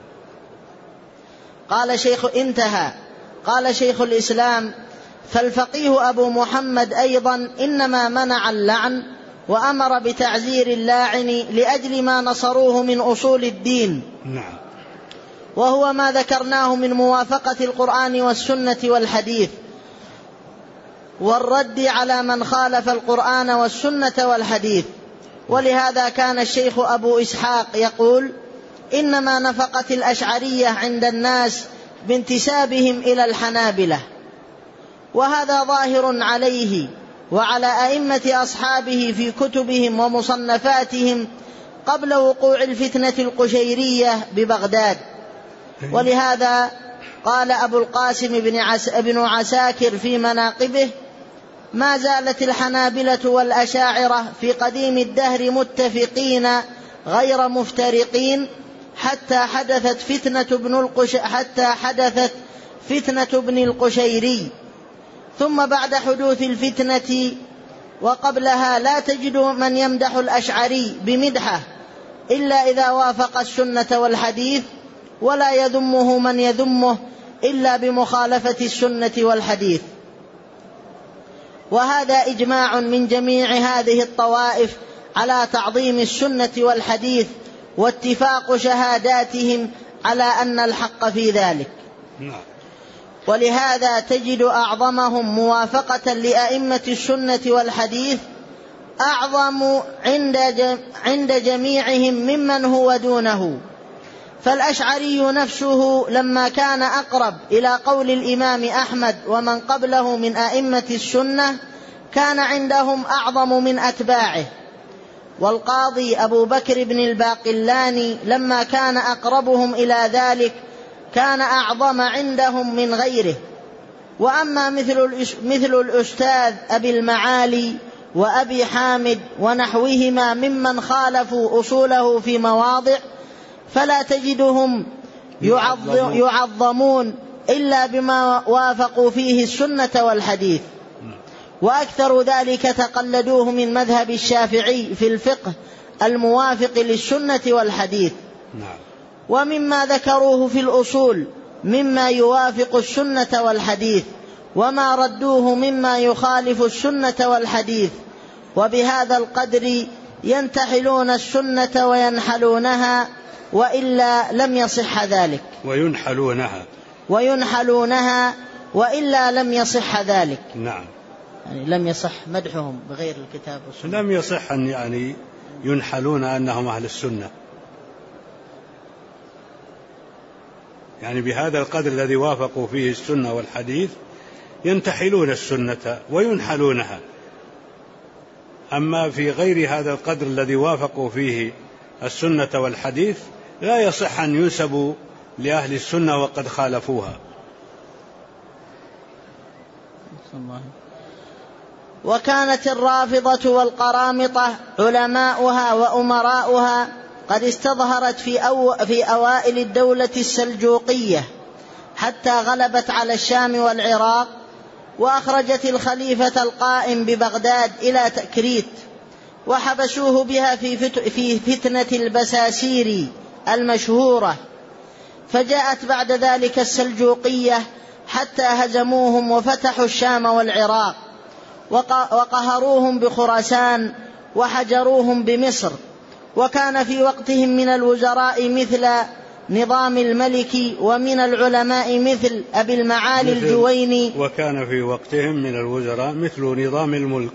Speaker 2: قال شيخ الإسلام: فالفقيه أبو محمد أيضا إنما منع اللعن وأمر بتعزير اللاعن لأجل ما نصروه من أصول الدين.
Speaker 1: نعم.
Speaker 2: وهو ما ذكرناه من موافقة القرآن والسنة والحديث والرد على من خالف القرآن والسنة والحديث. ولهذا كان الشيخ أبو إسحاق يقول: إنما نفقت الأشعرية عند الناس بانتسابهم إلى الحنابلة، وهذا ظاهر عليه وعلى أئمة أصحابه في كتبهم ومصنفاتهم قبل وقوع الفتنة القشيرية ببغداد. ولهذا قال أبو القاسم بن عساكر في مناقبه: ما زالت الحنابلة والأشاعرة في قديم الدهر متفقين غير مفترقين حتى حدثت فتنة ابن القشيري، ثم بعد حدوث الفتنة وقبلها لا تجد من يمدح الأشعري بمدحه إلا إذا وافق السنة والحديث، ولا يذمه من يذمه إلا بمخالفة السنة والحديث. وهذا إجماع من جميع هذه الطوائف على تعظيم السنة والحديث، واتفاق شهاداتهم على أن الحق في ذلك. ولهذا تجد أعظمهم موافقة لأئمة السنة والحديث أعظم عند جميعهم ممن هو دونه. فالأشعري نفسه لما كان أقرب إلى قول الإمام أحمد ومن قبله من أئمة السنة كان عندهم أعظم من أتباعه. والقاضي أبو بكر بن الباقلاني لما كان أقربهم إلى ذلك كان أعظم عندهم من غيره. وأما مثل الأستاذ أبي المعالي وأبي حامد ونحوهما ممن خالفوا أصوله في مواضع فلا تجدهم يعظمون إلا بما وافقوا فيه السنة والحديث، وأكثر ذلك تقلدوه من مذهب الشافعي في الفقه الموافق للسنة والحديث. ومما ذكروه في الأصول مما يوافق السنة والحديث، وما ردوه مما يخالف السنة والحديث. وبهذا القدر ينتحلون السنة وينحلونها، وإلا لم يصح ذلك. وينحلونها وإلا لم يصح ذلك.
Speaker 1: نعم.
Speaker 2: يعني لم يصح مدحهم بغير الكتاب والسنة.
Speaker 1: لم يصح أن يعني ينحلون أنهم أهل السنة، يعني بهذا القدر الذي وافقوا فيه السنة والحديث ينتحلون السنة وينحلونها. أما في غير هذا القدر الذي وافقوا فيه السنة والحديث لا يصح أن ينسبوا لأهل السنة وقد خالفوها.
Speaker 2: وكانت الرافضة والقرامطة علماؤها وأمراؤها قد استظهرت في أوائل الدولة السلجوقية حتى غلبت على الشام والعراق، وأخرجت الخليفة القائم ببغداد إلى تكريت، وحبسوه بها في فتنة البساسير المشهورة، فجاءت بعد ذلك السلجوقية حتى هزموهم وفتحوا الشام والعراق وقهروهم بخراسان وحجروهم بمصر. وكان في وقتهم من الوزراء مثل نظام الملك، ومن العلماء مثل أبي المعالي الجويني.
Speaker 1: وكان في وقتهم من الوزراء مثل نظام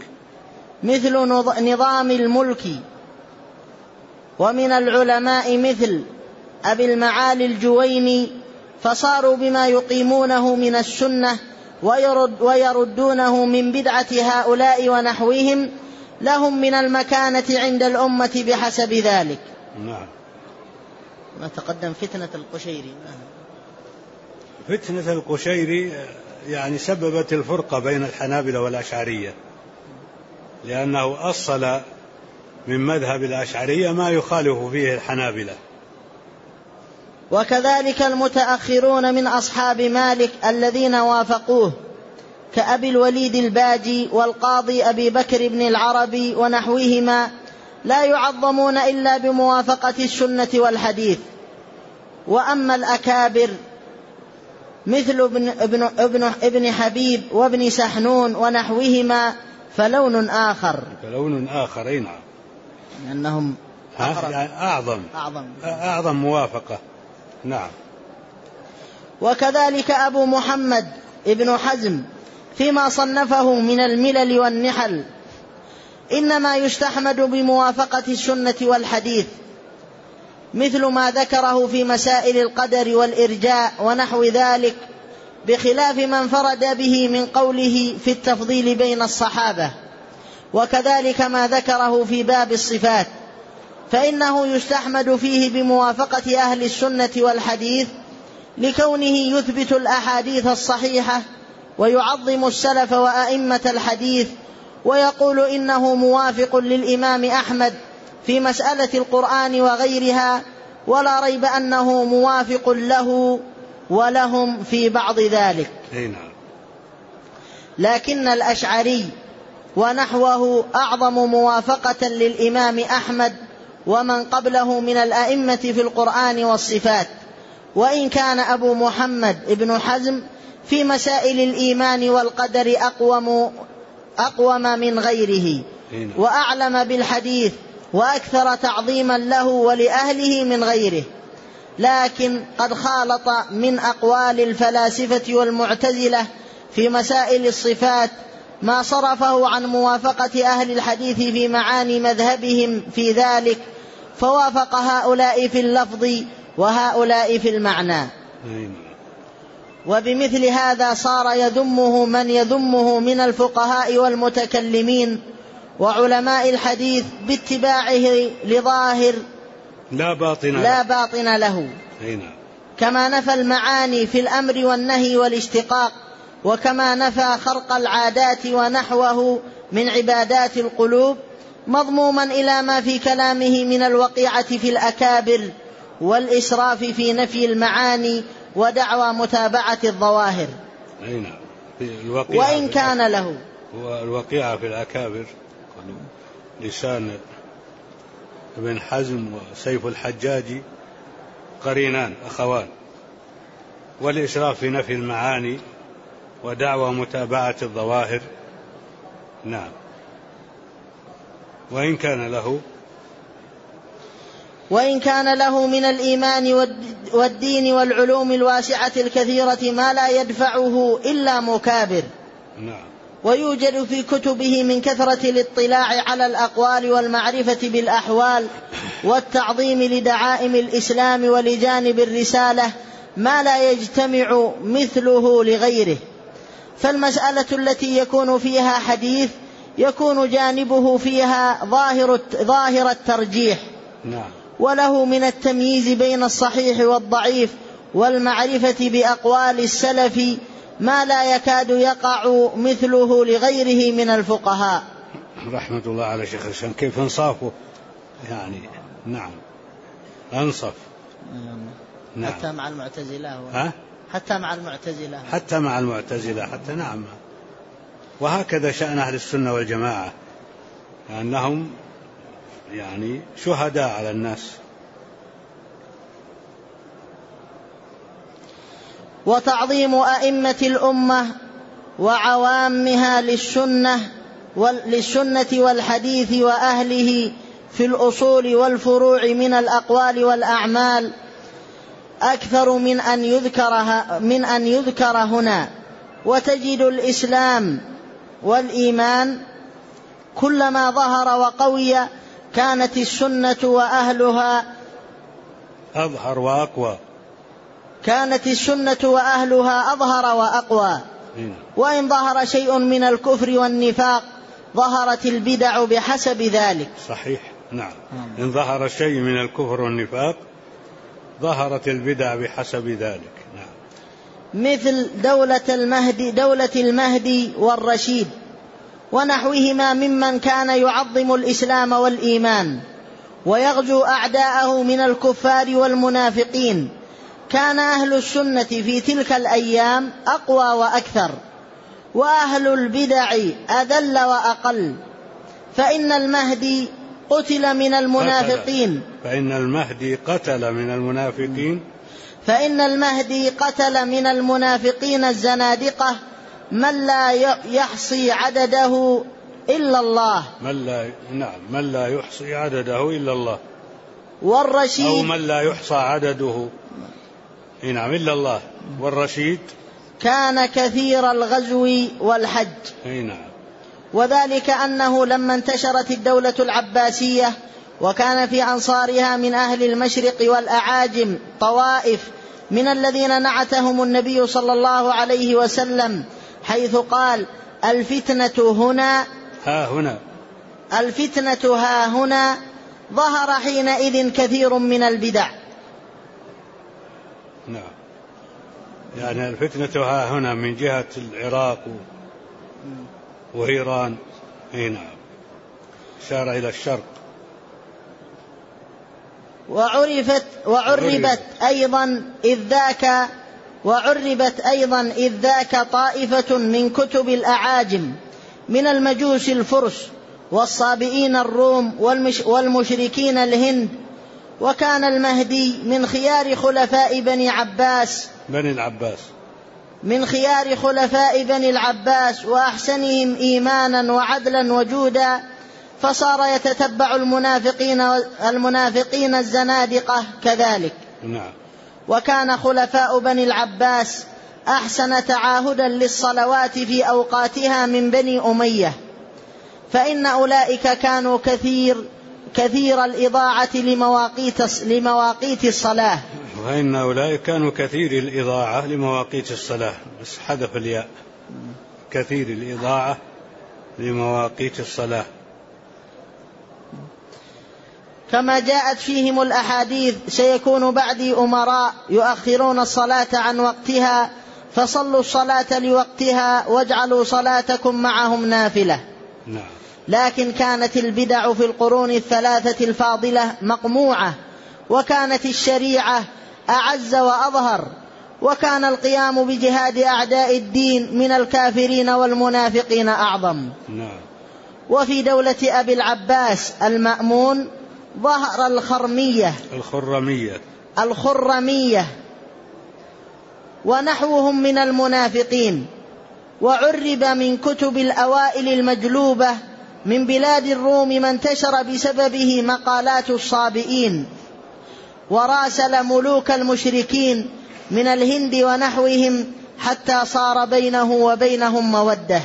Speaker 1: الملك، ومن العلماء مثل أبي المعالي الجويني، فصاروا بما يقيمونه من السنة ويردونه من بدعة هؤلاء ونحوهم لهم من المكانة عند الأمة بحسب ذلك. نعم.
Speaker 2: ما تقدم فتنة القشيري.
Speaker 1: فتنة القشيري يعني سببت الفرقة بين الحنابلة والأشعرية، لأنه أصل من مذهب الأشعرية ما يخالف فيه الحنابلة.
Speaker 2: وكذلك المتأخرون من أصحاب مالك الذين وافقوه كأبي الوليد الباجي والقاضي أبي بكر بن العربي ونحوهما لا يعظمون إلا بموافقة السنة والحديث. وأما الأكابر مثل ابن حبيب وابن سحنون ونحوهما فلون آخر.
Speaker 1: أي نعم،
Speaker 2: لأنهم
Speaker 1: أعظم موافقة. نعم.
Speaker 2: وكذلك أبو محمد ابن حزم فيما صنفه من الملل والنحل إنما يستحمد بموافقة السنة والحديث، مثل ما ذكره في مسائل القدر والإرجاء ونحو ذلك، بخلاف من فرد به من قوله في التفضيل بين الصحابة. وكذلك ما ذكره في باب الصفات، فإنه يستحمد فيه بموافقة أهل السنة والحديث لكونه يثبت الأحاديث الصحيحة ويعظم السلف وأئمة الحديث، ويقول إنه موافق للإمام أحمد في مسألة القرآن وغيرها، ولا ريب أنه موافق له ولهم في بعض ذلك. لكن الأشعري ونحوه أعظم موافقة للإمام أحمد ومن قبله من الأئمة في القرآن والصفات، وإن كان أبو محمد ابن حزم في مسائل الإيمان والقدر أقوم من غيره وأعلم بالحديث وأكثر تعظيما له ولأهله من غيره، لكن قد خالط من أقوال الفلاسفة والمعتزلة في مسائل الصفات ما صرفه عن موافقة أهل الحديث في معاني مذهبهم في ذلك، فوافق هؤلاء في اللفظ وهؤلاء في المعنى. وبمثل هذا صار يذمه من يذمه من الفقهاء والمتكلمين وعلماء الحديث باتباعه لظاهر لا باطن له، كما نفى المعاني في الأمر والنهي والاشتقاق، وكما نفى خرق العادات ونحوه من عبادات القلوب، مضموما إلى ما في كلامه من الوقيعة في الأكابر والإسراف في نفي المعاني ودعوى متابعة الظواهر. وإن كان له
Speaker 1: الوقيعة في الأكابر لسان ابن حزم وسيف الحجاج قرينان أخوان، والإسراف في نفي المعاني ودعوى متابعة الظواهر. نعم. وإن كان له من الإيمان والدين والعلوم الواسعة الكثيرة ما لا يدفعه إلا مكابر. نعم.
Speaker 2: ويوجد في كتبه من كثرة الاطلاع على الأقوال والمعرفة بالأحوال والتعظيم لدعائم الإسلام ولجانب الرسالة ما لا يجتمع مثله لغيره، فالمسألة التي يكون فيها حديث يكون جانبه فيها ظاهر الترجيح.
Speaker 1: نعم.
Speaker 2: وله من التمييز بين الصحيح والضعيف والمعرفة بأقوال السلف ما لا يكاد يقع مثله لغيره من الفقهاء.
Speaker 1: رحمة الله على شيخ الإسلام، كيف انصافه يعني. نعم. أنصف.
Speaker 2: نعم. حتى مع المعتزلة
Speaker 1: حتى نعم. وهكذا شأن أهل السنة والجماعة، أنهم يعني شهداء على الناس.
Speaker 2: وتعظيم أئمة الأمة وعوامها للسنة والحديث وأهله في الأصول والفروع من الأقوال والأعمال أكثر من أن يذكر هنا. وتجد الإسلام والإيمان كلما ظهر وقوي كانت السنة وأهلها
Speaker 1: أظهر وأقوى،
Speaker 2: كانت السنة وأهلها أظهر وأقوى. وإن ظهر شيء من الكفر والنفاق ظهرت البدع بحسب ذلك.
Speaker 1: صحيح، نعم. إن ظهر شيء من الكفر والنفاق ظهرت البدع بحسب ذلك. نعم.
Speaker 2: مثل دولة المهدي والرشيد ونحوهما ممن كان يعظم الإسلام والإيمان ويغزو أعداءه من الكفار والمنافقين. كان أهل السنة في تلك الأيام أقوى وأكثر، وأهل البدع أذل وأقل. فإن المهدي قتل من المنافقين الزنادقة من لا يحصي عدده إلا الله.
Speaker 1: من لا يحصي عدده إلا الله.
Speaker 2: والرشيد
Speaker 1: أو من لا يحصى عدده إلا الله. والرشيد
Speaker 2: كان كثير الغزو والحج. وذلك أنه لما انتشرت الدولة العباسية وكان في أنصارها من أهل المشرق والأعاجم طوائف من الذين نعتهم النبي صلى الله عليه وسلم حيث قال الفتنة ها هنا ظهر حينئذ كثير من البدع.
Speaker 1: نعم، يعني الفتنة ها هنا من جهة العراق وإيران. نعم، أشار إلى الشرق. وعربت أيضا إذ ذاك طائفة من كتب الأعاجم من المجوس الفرس والصابئين الروم والمشركين الهند. وكان المهدي من خيار خلفاء بني العباس وأحسنهم إيمانا وعدلا وجودا، فصار يتتبع المنافقين الزنادقة كذلك. وكان خلفاء بني العباس أحسن تعاهدا للصلوات في أوقاتها من بني أمية، فإن أولئك كانوا كثير الإضاعة لمواقيت الصلاة. وإن أولئك كانوا كثير الإضاعة لمواقيت الصلاة، بس حذف الياء. كثير الإضاعة لمواقيت الصلاة.
Speaker 2: كما جاءت فيهم الأحاديث سيكون بعدي أمراء يؤخرون الصلاة عن وقتها فصلوا الصلاة لوقتها واجعلوا صلاتكم معهم نافلة. لكن كانت البدع في القرون الثلاثة الفاضلة مقموعة، وكانت الشريعة أعز وأظهر، وكان القيام بجهاد أعداء الدين من الكافرين والمنافقين أعظم. وفي دولة أبي العباس المأمون ظهر الخرمية ونحوهم من المنافقين. وعرب من كتب الأوائل المجلوبة من بلاد الروم ما انتشر بسببه مقالات الصابئين، وراسل ملوك المشركين من الهند ونحوهم حتى صار بينه وبينهم مودة.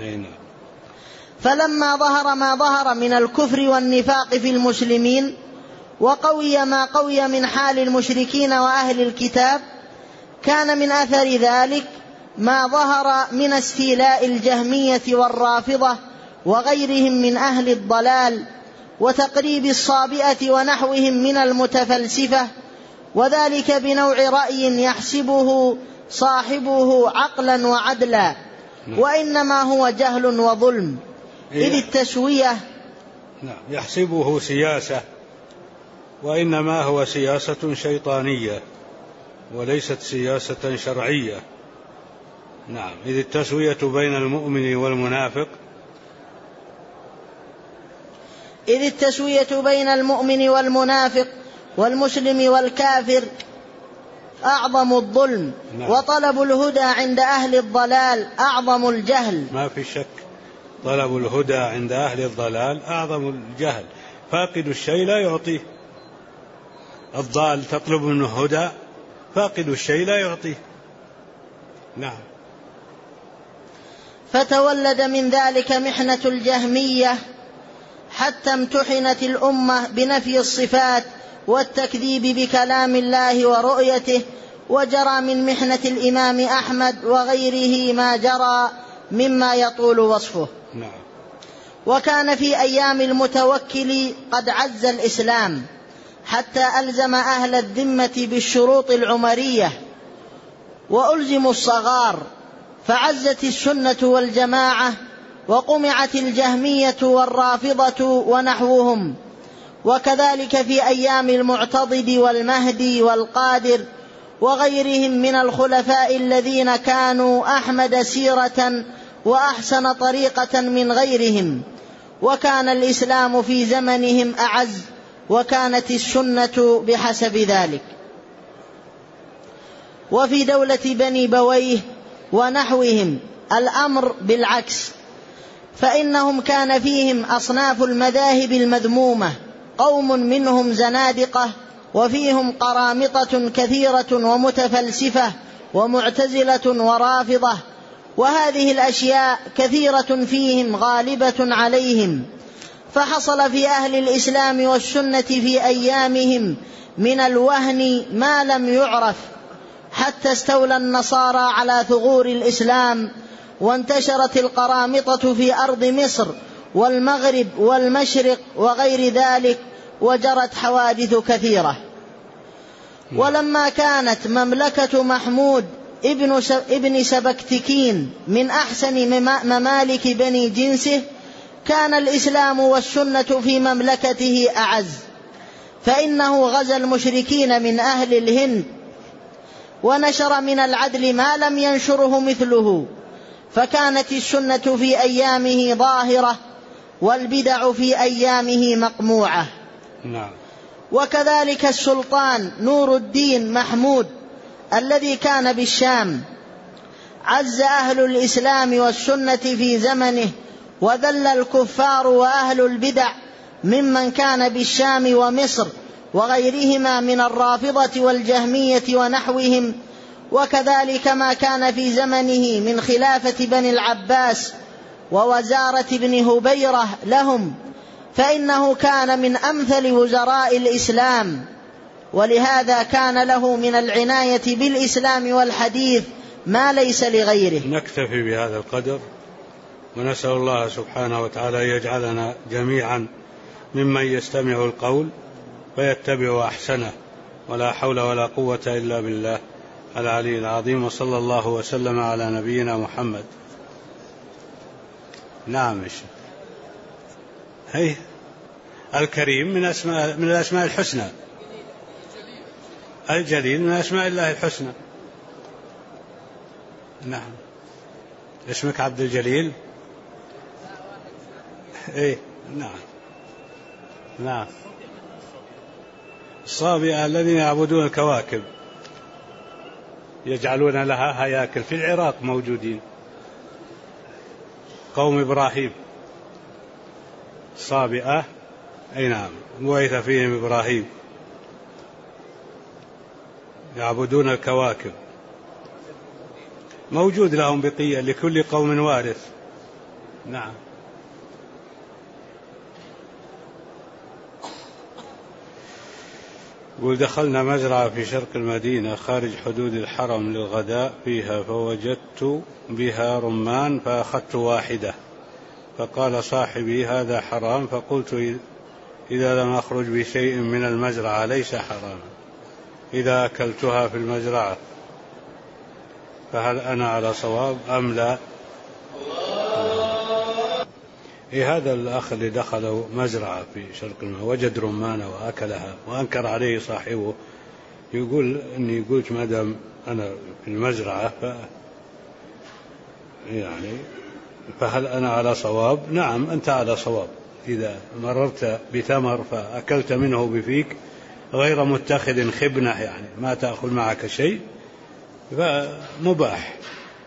Speaker 2: فلما ظهر ما ظهر من الكفر والنفاق في المسلمين وقوي ما قوي من حال المشركين وأهل الكتاب، كان من أثر ذلك ما ظهر من استيلاء الجهمية والرافضة وغيرهم من أهل الضلال، وتقريب الصابئة ونحوهم من المتفلسفة، وذلك بنوع رأي يحسبه صاحبه عقلا وعدلا، وإنما هو جهل وظلم. إذ التسوية
Speaker 1: يحسبه سياسة، وإنما هو سياسة شيطانية وليست سياسة شرعية. إذ التسوية بين المؤمن والمنافق
Speaker 2: إذ التسوية بين المؤمن والمنافق والمسلم والكافر أعظم الظلم.
Speaker 1: نعم.
Speaker 2: وطلب الهدى عند أهل الضلال أعظم الجهل.
Speaker 1: ما في شك، طلب الهدى عند أهل الضلال أعظم الجهل. فاقد الشيء لا يعطيه، الضال تطلب منه هدى، فاقد الشيء لا يعطيه. نعم.
Speaker 2: فتولد من ذلك محنة الجهمية حتى امتحنت الأمة بنفي الصفات والتكذيب بكلام الله ورؤيته، وجرى من محنة الإمام أحمد وغيره ما جرى مما يطول وصفه.
Speaker 1: نعم.
Speaker 2: وكان في أيام المتوكل قد عز الإسلام حتى ألزم أهل الذمة بالشروط العمرية وألزموا الصغار، فعزت السنة والجماعة وقمعت الجهمية والرافضة ونحوهم. وكذلك في أيام المعتضد والمهدي والقادر وغيرهم من الخلفاء الذين كانوا أحمد سيرة وأحسن طريقة من غيرهم، وكان الإسلام في زمنهم أعز، وكانت السنة بحسب ذلك. وفي دولة بني بويه ونحوهم الأمر بالعكس، فإنهم كان فيهم أصناف المذاهب المذمومة، قوم منهم زنادقة، وفيهم قرامطة كثيرة ومتفلسفة ومعتزلة ورافضة، وهذه الأشياء كثيرة فيهم غالبة عليهم. فحصل في أهل الإسلام والسنة في أيامهم من الوهن ما لم يعرف، حتى استولى النصارى على ثغور الإسلام، وانتشرت القرامطة في أرض مصر والمغرب والمشرق وغير ذلك، وجرت حوادث كثيرة. ولما كانت مملكة محمود ابن سبكتكين من أحسن ممالك بني جنسه، كان الإسلام والسنة في مملكته أعز، فإنه غزا المشركين من أهل الهند ونشر من العدل ما لم ينشره مثله، فكانت السنة في أيامه ظاهرة والبدع في أيامه مقموعة.
Speaker 1: نعم.
Speaker 2: وكذلك السلطان نور الدين محمود الذي كان بالشام، عز أهل الإسلام والسنة في زمنه، وذل الكفار وأهل البدع ممن كان بالشام ومصر وغيرهما من الرافضة والجهمية ونحوهم. وكذلك ما كان في زمنه من خلافة بني العباس ووزارة ابن هبيرة لهم، فإنه كان من أمثل وزراء الإسلام، ولهذا كان له من العناية بالإسلام والحديث ما ليس لغيره.
Speaker 1: نكتفي بهذا القدر، ونسأل الله سبحانه وتعالى يجعلنا جميعا ممن يستمع القول فيتبع أحسنه، ولا حول ولا قوة إلا بالله العلي العظيم. وصلى الله وسلم على نبينا محمد. نعم. هي الكريم من الأسماء الحسنى، الجليل من أسماء الله الحسنى. نعم. اسمك عبد الجليل؟ ايه. نعم. نعم. الصابئة الذين يعبدون الكواكب يجعلون لها هياكل، في العراق موجودين، قوم إبراهيم. صابئة، أي نعم، بعث فيهم إبراهيم، يعبدون الكواكب. موجود لهم بقية، لكل قوم وارث. نعم. ودخلنا مزرعة في شرق المدينة خارج حدود الحرم للغداء فيها، فوجدت بها رمان فأخذت واحدة، فقال صاحبي هذا حرام، فقلت إذا لم أخرج بشيء من المزرعة ليس حراما إذا أكلتها في المزرعة، فهل أنا على صواب أم لا؟ هذا الأخ اللي دخل مزرعة في شرق المدينة وجد رمانة وأكلها وأنكر عليه صاحبه، يقول إني قلت ما دام أنا في المزرعة فهل أنا على صواب؟ نعم أنت على صواب، إذا مررت بتمر فأكلت منه بفيك غير متخذ خبنة، يعني ما تأخذ معك شيء، فمباح.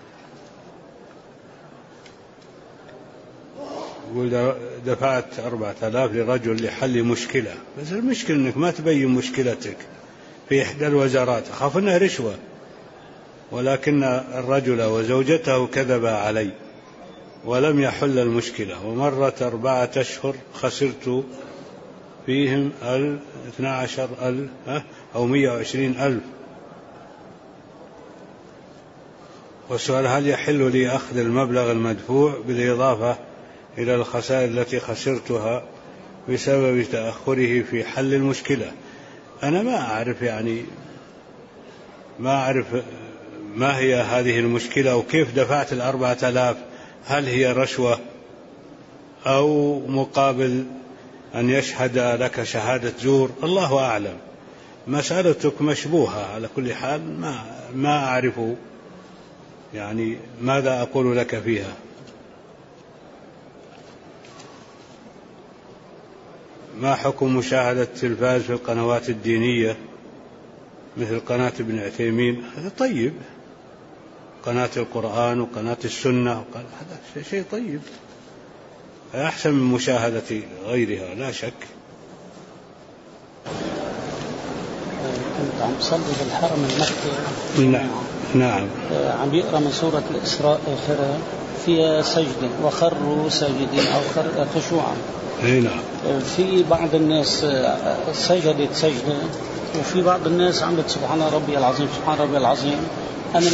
Speaker 1: دفعت 4000 لرجل لحل مشكلة، بس المشكلة أنك ما تبين مشكلتك في إحدى الوزارات، أخاف أنها رشوة، ولكن الرجل وزوجته كذبا علي ولم يحل المشكلة، ومرت 4 أشهر خسرت فيهم 12,000 أو 120,000. والسؤال: هل يحل لي أخذ المبلغ المدفوع بالإضافة إلى الخسائر التي خسرتها بسبب تأخره في حل المشكلة؟ أنا ما أعرف، يعني ما أعرف ما هي هذه المشكلة وكيف دفعت 4000. هل هي رشوة أو مقابل أن يشهد لك شهادة زور؟ الله أعلم. مسألتك مشبوهة على كل حال، ما أعرف يعني ماذا أقول لك فيها. ما حكم مشاهدة التلفاز في القنوات الدينية مثل قناة ابن عثيمين؟ هذا طيب، قناة القرآن وقناة السنة، هذا شيء طيب، أحسن من مشاهدة غيرها لا شك.
Speaker 3: كنت عم صلي بالحرم المكي.
Speaker 1: نعم.
Speaker 3: عم يقرأ من سورة الإسراء آخرها فيها سجدة وخروا ساجدين أو خشوعا.
Speaker 1: نعم.
Speaker 3: في بعض الناس سجدت سجدة، وفي بعض الناس عملت سبحان ربي العظيم سبحان ربي العظيم. أنا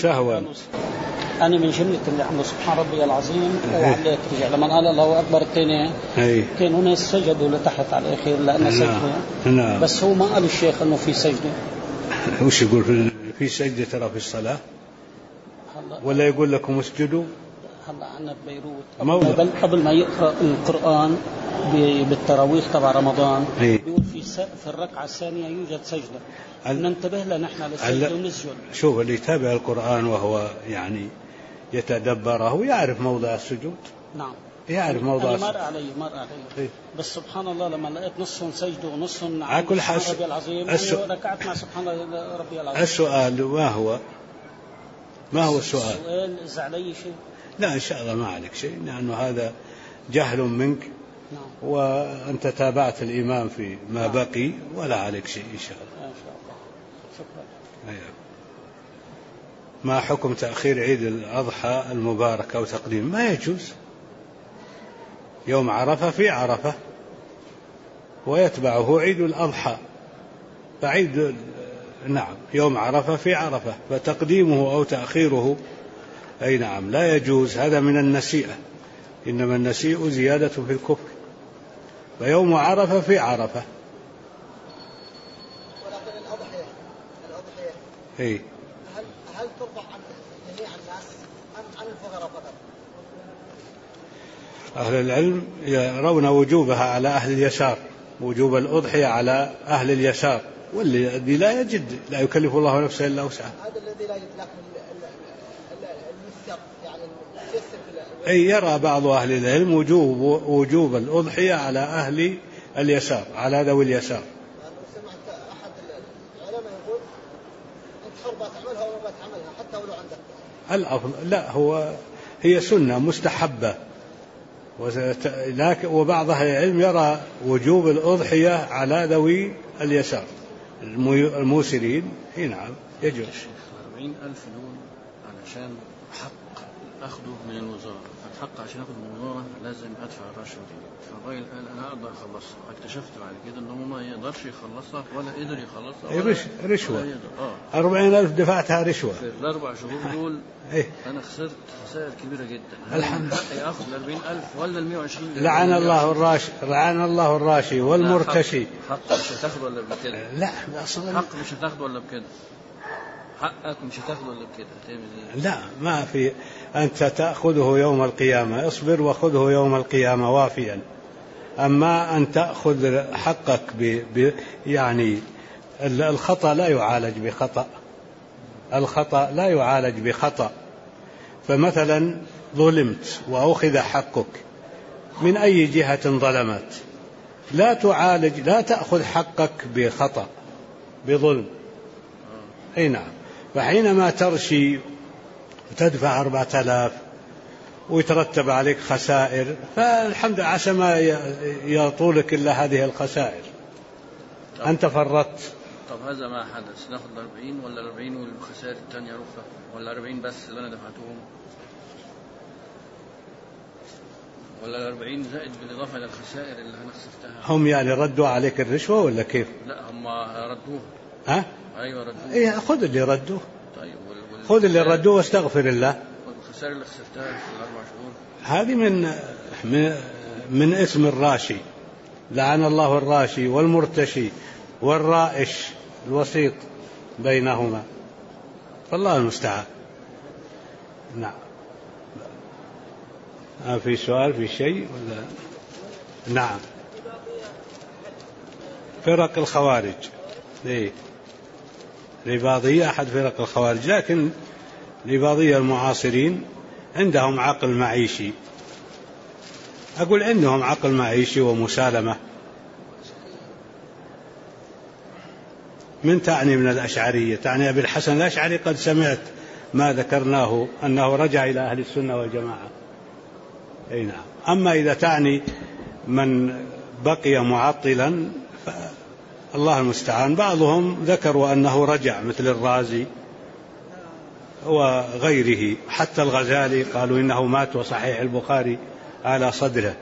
Speaker 3: من جملة اللي عملوا سبحان ربي العظيم وعليك رجع لما قال الله أكبر الثاني كانوا ناس سجدوا لتحت على الأخير لأنه سجدوا. بس هو ما قال الشيخ أنه في سجدة.
Speaker 1: وش يقول في سجدة ترى في الصلاة؟ ولا يقول لكم اسجدوا؟
Speaker 3: هلا عنا ببيروت قبل ما يقرأ القرآن بالتراويح تبع رمضان بيقول في الركعة الثانية يوجد سجدة، ننتبه لها نحن للسجدة ونسجد.
Speaker 1: شوف، اللي يتابع القرآن وهو يعني يتدبره يعرف موضع السجود.
Speaker 3: نعم
Speaker 1: يعرف موضع السجود.
Speaker 3: مر علي بس سبحان الله لما لقيت نصهم سجدوا ونصهم
Speaker 1: على كل حال
Speaker 3: ربي العظيم ركعت مع سبحان ربي العظيم.
Speaker 1: السؤال ما هو السؤال؟
Speaker 3: السؤال إذا علي شيء؟
Speaker 1: لا إن شاء الله ما عليك شيء، لأنه هذا جهل منك. نعم. وأنت تابعت الإمام في ما بقي ولا عليك شيء إن شاء الله. شكرا. ما حكم تأخير عيد الأضحى المبارك أو تقديم؟ ما يجوز. يوم عرفة في عرفة ويتبعه عيد الأضحى، فعيد نعم يوم عرفة في عرفة، فتقديمه أو تأخيره أي نعم لا يجوز، هذا من النسيئة، إنما النسيء زيادة في الكفر. فيوم عرفة في عرفة.
Speaker 4: ولكن الأضحية هل ترفع عن جميع الناس أم عن الفقراء فقط؟
Speaker 1: أهل العلم يرون وجوبها على أهل اليسار، وجوب الأضحية على أهل اليسار، والذي لا يجد لا يكلف الله نفسا إلا وسعها.
Speaker 4: هذا الذي لا يجد لكن الميسر يعني الميسر
Speaker 1: أي يرى بعض أهل العلم وجوب الأضحية على أهل اليسار، على ذوي اليسار.
Speaker 4: أنا سمعت أحد العلماء يقول أنت حر تعملها ولا ما تعملها حتى ولو عندك
Speaker 1: الأفضل لا، هي سنة مستحبة، وبعض أهل العلم يرى وجوب الأضحية على ذوي اليسار الموسرين. نعم يجوز.
Speaker 5: 40,000 دول علشان حق أخذه من الوزارة، الحق عشان أخذ من الوزارة لازم أدفع الرشوة دي. فالراجل قال أنا أقدر أخلصها، اكتشفت بعد كده إنه ما يقدرش يخلصها ولا قدر يخلصها.
Speaker 1: رشوة. 40,000 دفعتها رشوة
Speaker 5: في ال4 شهور دول. أنا خسرت خسائر كبيرة جدا.
Speaker 1: الحمد
Speaker 5: لله. أخذ 40,000 ولا 120؟
Speaker 1: لعن الله الراشي والمرتشي.
Speaker 5: حق مش هتاخده ولا بكده؟
Speaker 1: لا
Speaker 5: حق مش هتاخده ولا بكده؟ حقك مش هتاخده ولا بكده؟ هتعمل ايه؟
Speaker 1: لا ما في، أنت تأخذه يوم القيامة، اصبر وخذه يوم القيامة وافيا. أما أن تأخذ حقك يعني الخطأ لا يعالج بخطأ، الخطأ لا يعالج بخطأ. فمثلا ظلمت وأخذ حقك، من أي جهة ظلمت، لا تعالج، لا تأخذ حقك بخطأ بظلم. أي نعم. فحينما ترشي وتدفع 4000 ويترتب عليك خسائر، فالحمد لله عسى ما يطولك إلا هذه الخسائر. أنت فرطت.
Speaker 5: طب هذا ما حدث، ناخذ 40 ولا 40 والخسائر الثانية رفع، ولا 40 بس اللي أنا دفعتهم، ولا 40 زائد بالإضافة إلى الخسائر اللي أنا خسرتها؟
Speaker 1: هم يعني ردوا عليك الرشوة ولا كيف؟
Speaker 5: لا هم ردوها.
Speaker 1: ها؟
Speaker 5: أيوة ردوها.
Speaker 1: إيه خذ اللي ردوه.
Speaker 5: طيب
Speaker 1: خذ اللي ردوه واستغفر الله.
Speaker 5: والخسائر اللي خسرتها في ال4 شهور
Speaker 1: هذه من اسم الراشي، لعن الله الراشي والمرتشي والرائش الوسيط بينهما، فالله المستعان. نعم. في سؤال في شيء ولا؟ نعم. فرق الخوارج، الإباضية أحد فرق الخوارج، لكن الإباضية المعاصرين عندهم عقل معيشي، أقول عندهم عقل معيشي ومسالمة. من تعني من الأشعرية؟ تعني أبي الحسن الأشعري؟ قد سمعت ما ذكرناه أنه رجع إلى أهل السنة والجماعة. أي نعم. أما إذا تعني من بقي معطلا فالله المستعان. بعضهم ذكروا أنه رجع مثل الرازي وغيره، حتى الغزالي قالوا إنه مات وصحيح البخاري على صدره.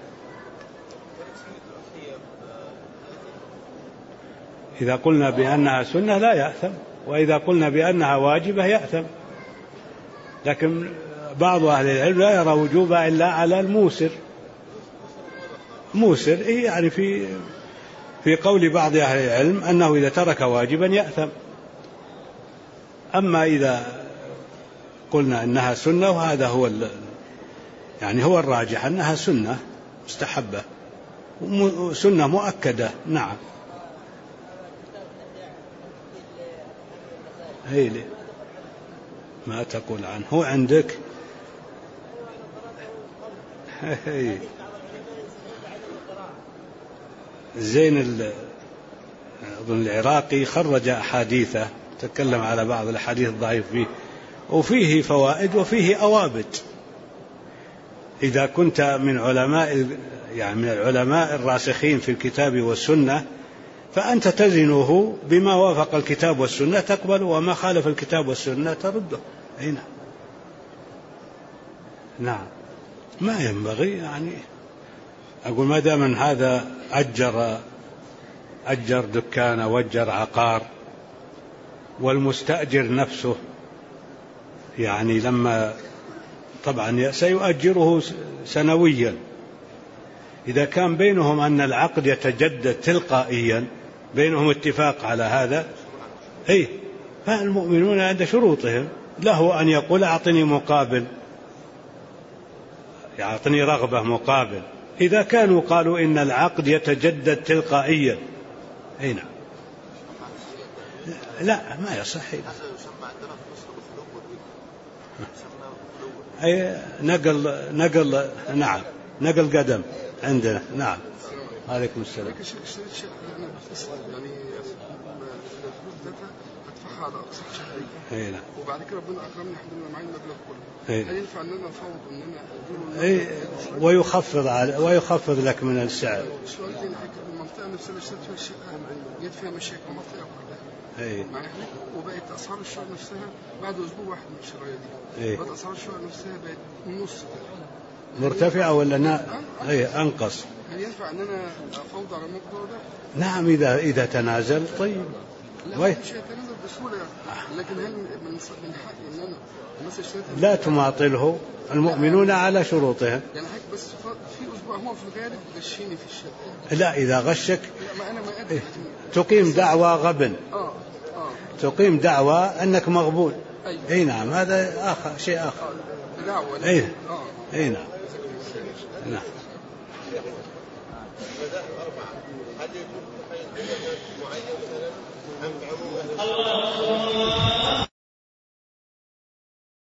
Speaker 1: إذا قلنا بأنها سنة لا يأثم، وإذا قلنا بأنها واجبة يأثم. لكن بعض أهل العلم لا يرى وجوبها إلا على الموسر. موسر يعني في قول بعض أهل العلم أنه إذا ترك واجبا يأثم. أما إذا قلنا أنها سنة، وهذا هو يعني هو الراجح أنها سنة مستحبة، سنة مؤكدة. نعم. هيلي ما تقول عنه هو عندك. زين أظن العراقي خرج أحاديثه، تكلم على بعض الأحاديث الضعيف فيه، وفيه فوائد وفيه أوابت. إذا كنت من علماء يعني من العلماء الراسخين في الكتاب والسنة، فأنت تزنه بما وافق الكتاب والسنة تقبل، وما خالف الكتاب والسنة ترده. هنا نعم. ما ينبغي يعني أقول ما دام من هذا أجر دكان وأجر عقار، والمستأجر نفسه يعني لما طبعا سيؤجره سنويا، إذا كان بينهم أن العقد يتجدد تلقائيا، بينهم اتفاق على هذا، فالمؤمنون عند شروطهم له أن يقول أعطني مقابل، يعطني رغبة مقابل. إذا كانوا قالوا إن العقد يتجدد تلقائيا، نعم. لا ما يصح. نقل نعم، نقل قدم عندنا. نعم. عليكم السلام.
Speaker 6: أدفعها على أقساط شهرية، وبعد كده ربنا أكرمني الحمد لله معي المبلغ كله. هل ينفع أن أنا أفوض أن أنا
Speaker 1: ويخفض لك من السعر؟
Speaker 6: السؤال تاني حكاية المنطقة نفسها اللي اشتريت فيها الشقة جت فيها مشاكل المنطقة كلها، وبقت أسعار الشقة نفسها بعد أسبوع واحد من الشراية دي بقت أسعار الشقة نفسها بقت نص
Speaker 1: مرتفعة ولا أنقص؟
Speaker 6: هل ينفع أن أنا أفوض على الموضوع ده؟
Speaker 1: نعم إذا تنازل. طيب
Speaker 6: لا مش هيتنازل بسهولة، لكن هل من حقي ان انا مثلا اشتريت؟
Speaker 1: لا تماطله، المؤمنون على شروطهم.
Speaker 6: يعني حضرتك بس في اسبوع هو في الغالب غشيني في الشقه.
Speaker 1: لا إذا غشك
Speaker 6: لا ما أدري.
Speaker 1: تقيم دعوى غبن. تقيم دعوى أنك مغبون. أي نعم، هذا شيء آخر.
Speaker 6: دعوى.
Speaker 1: أي نعم. نعم.
Speaker 7: الله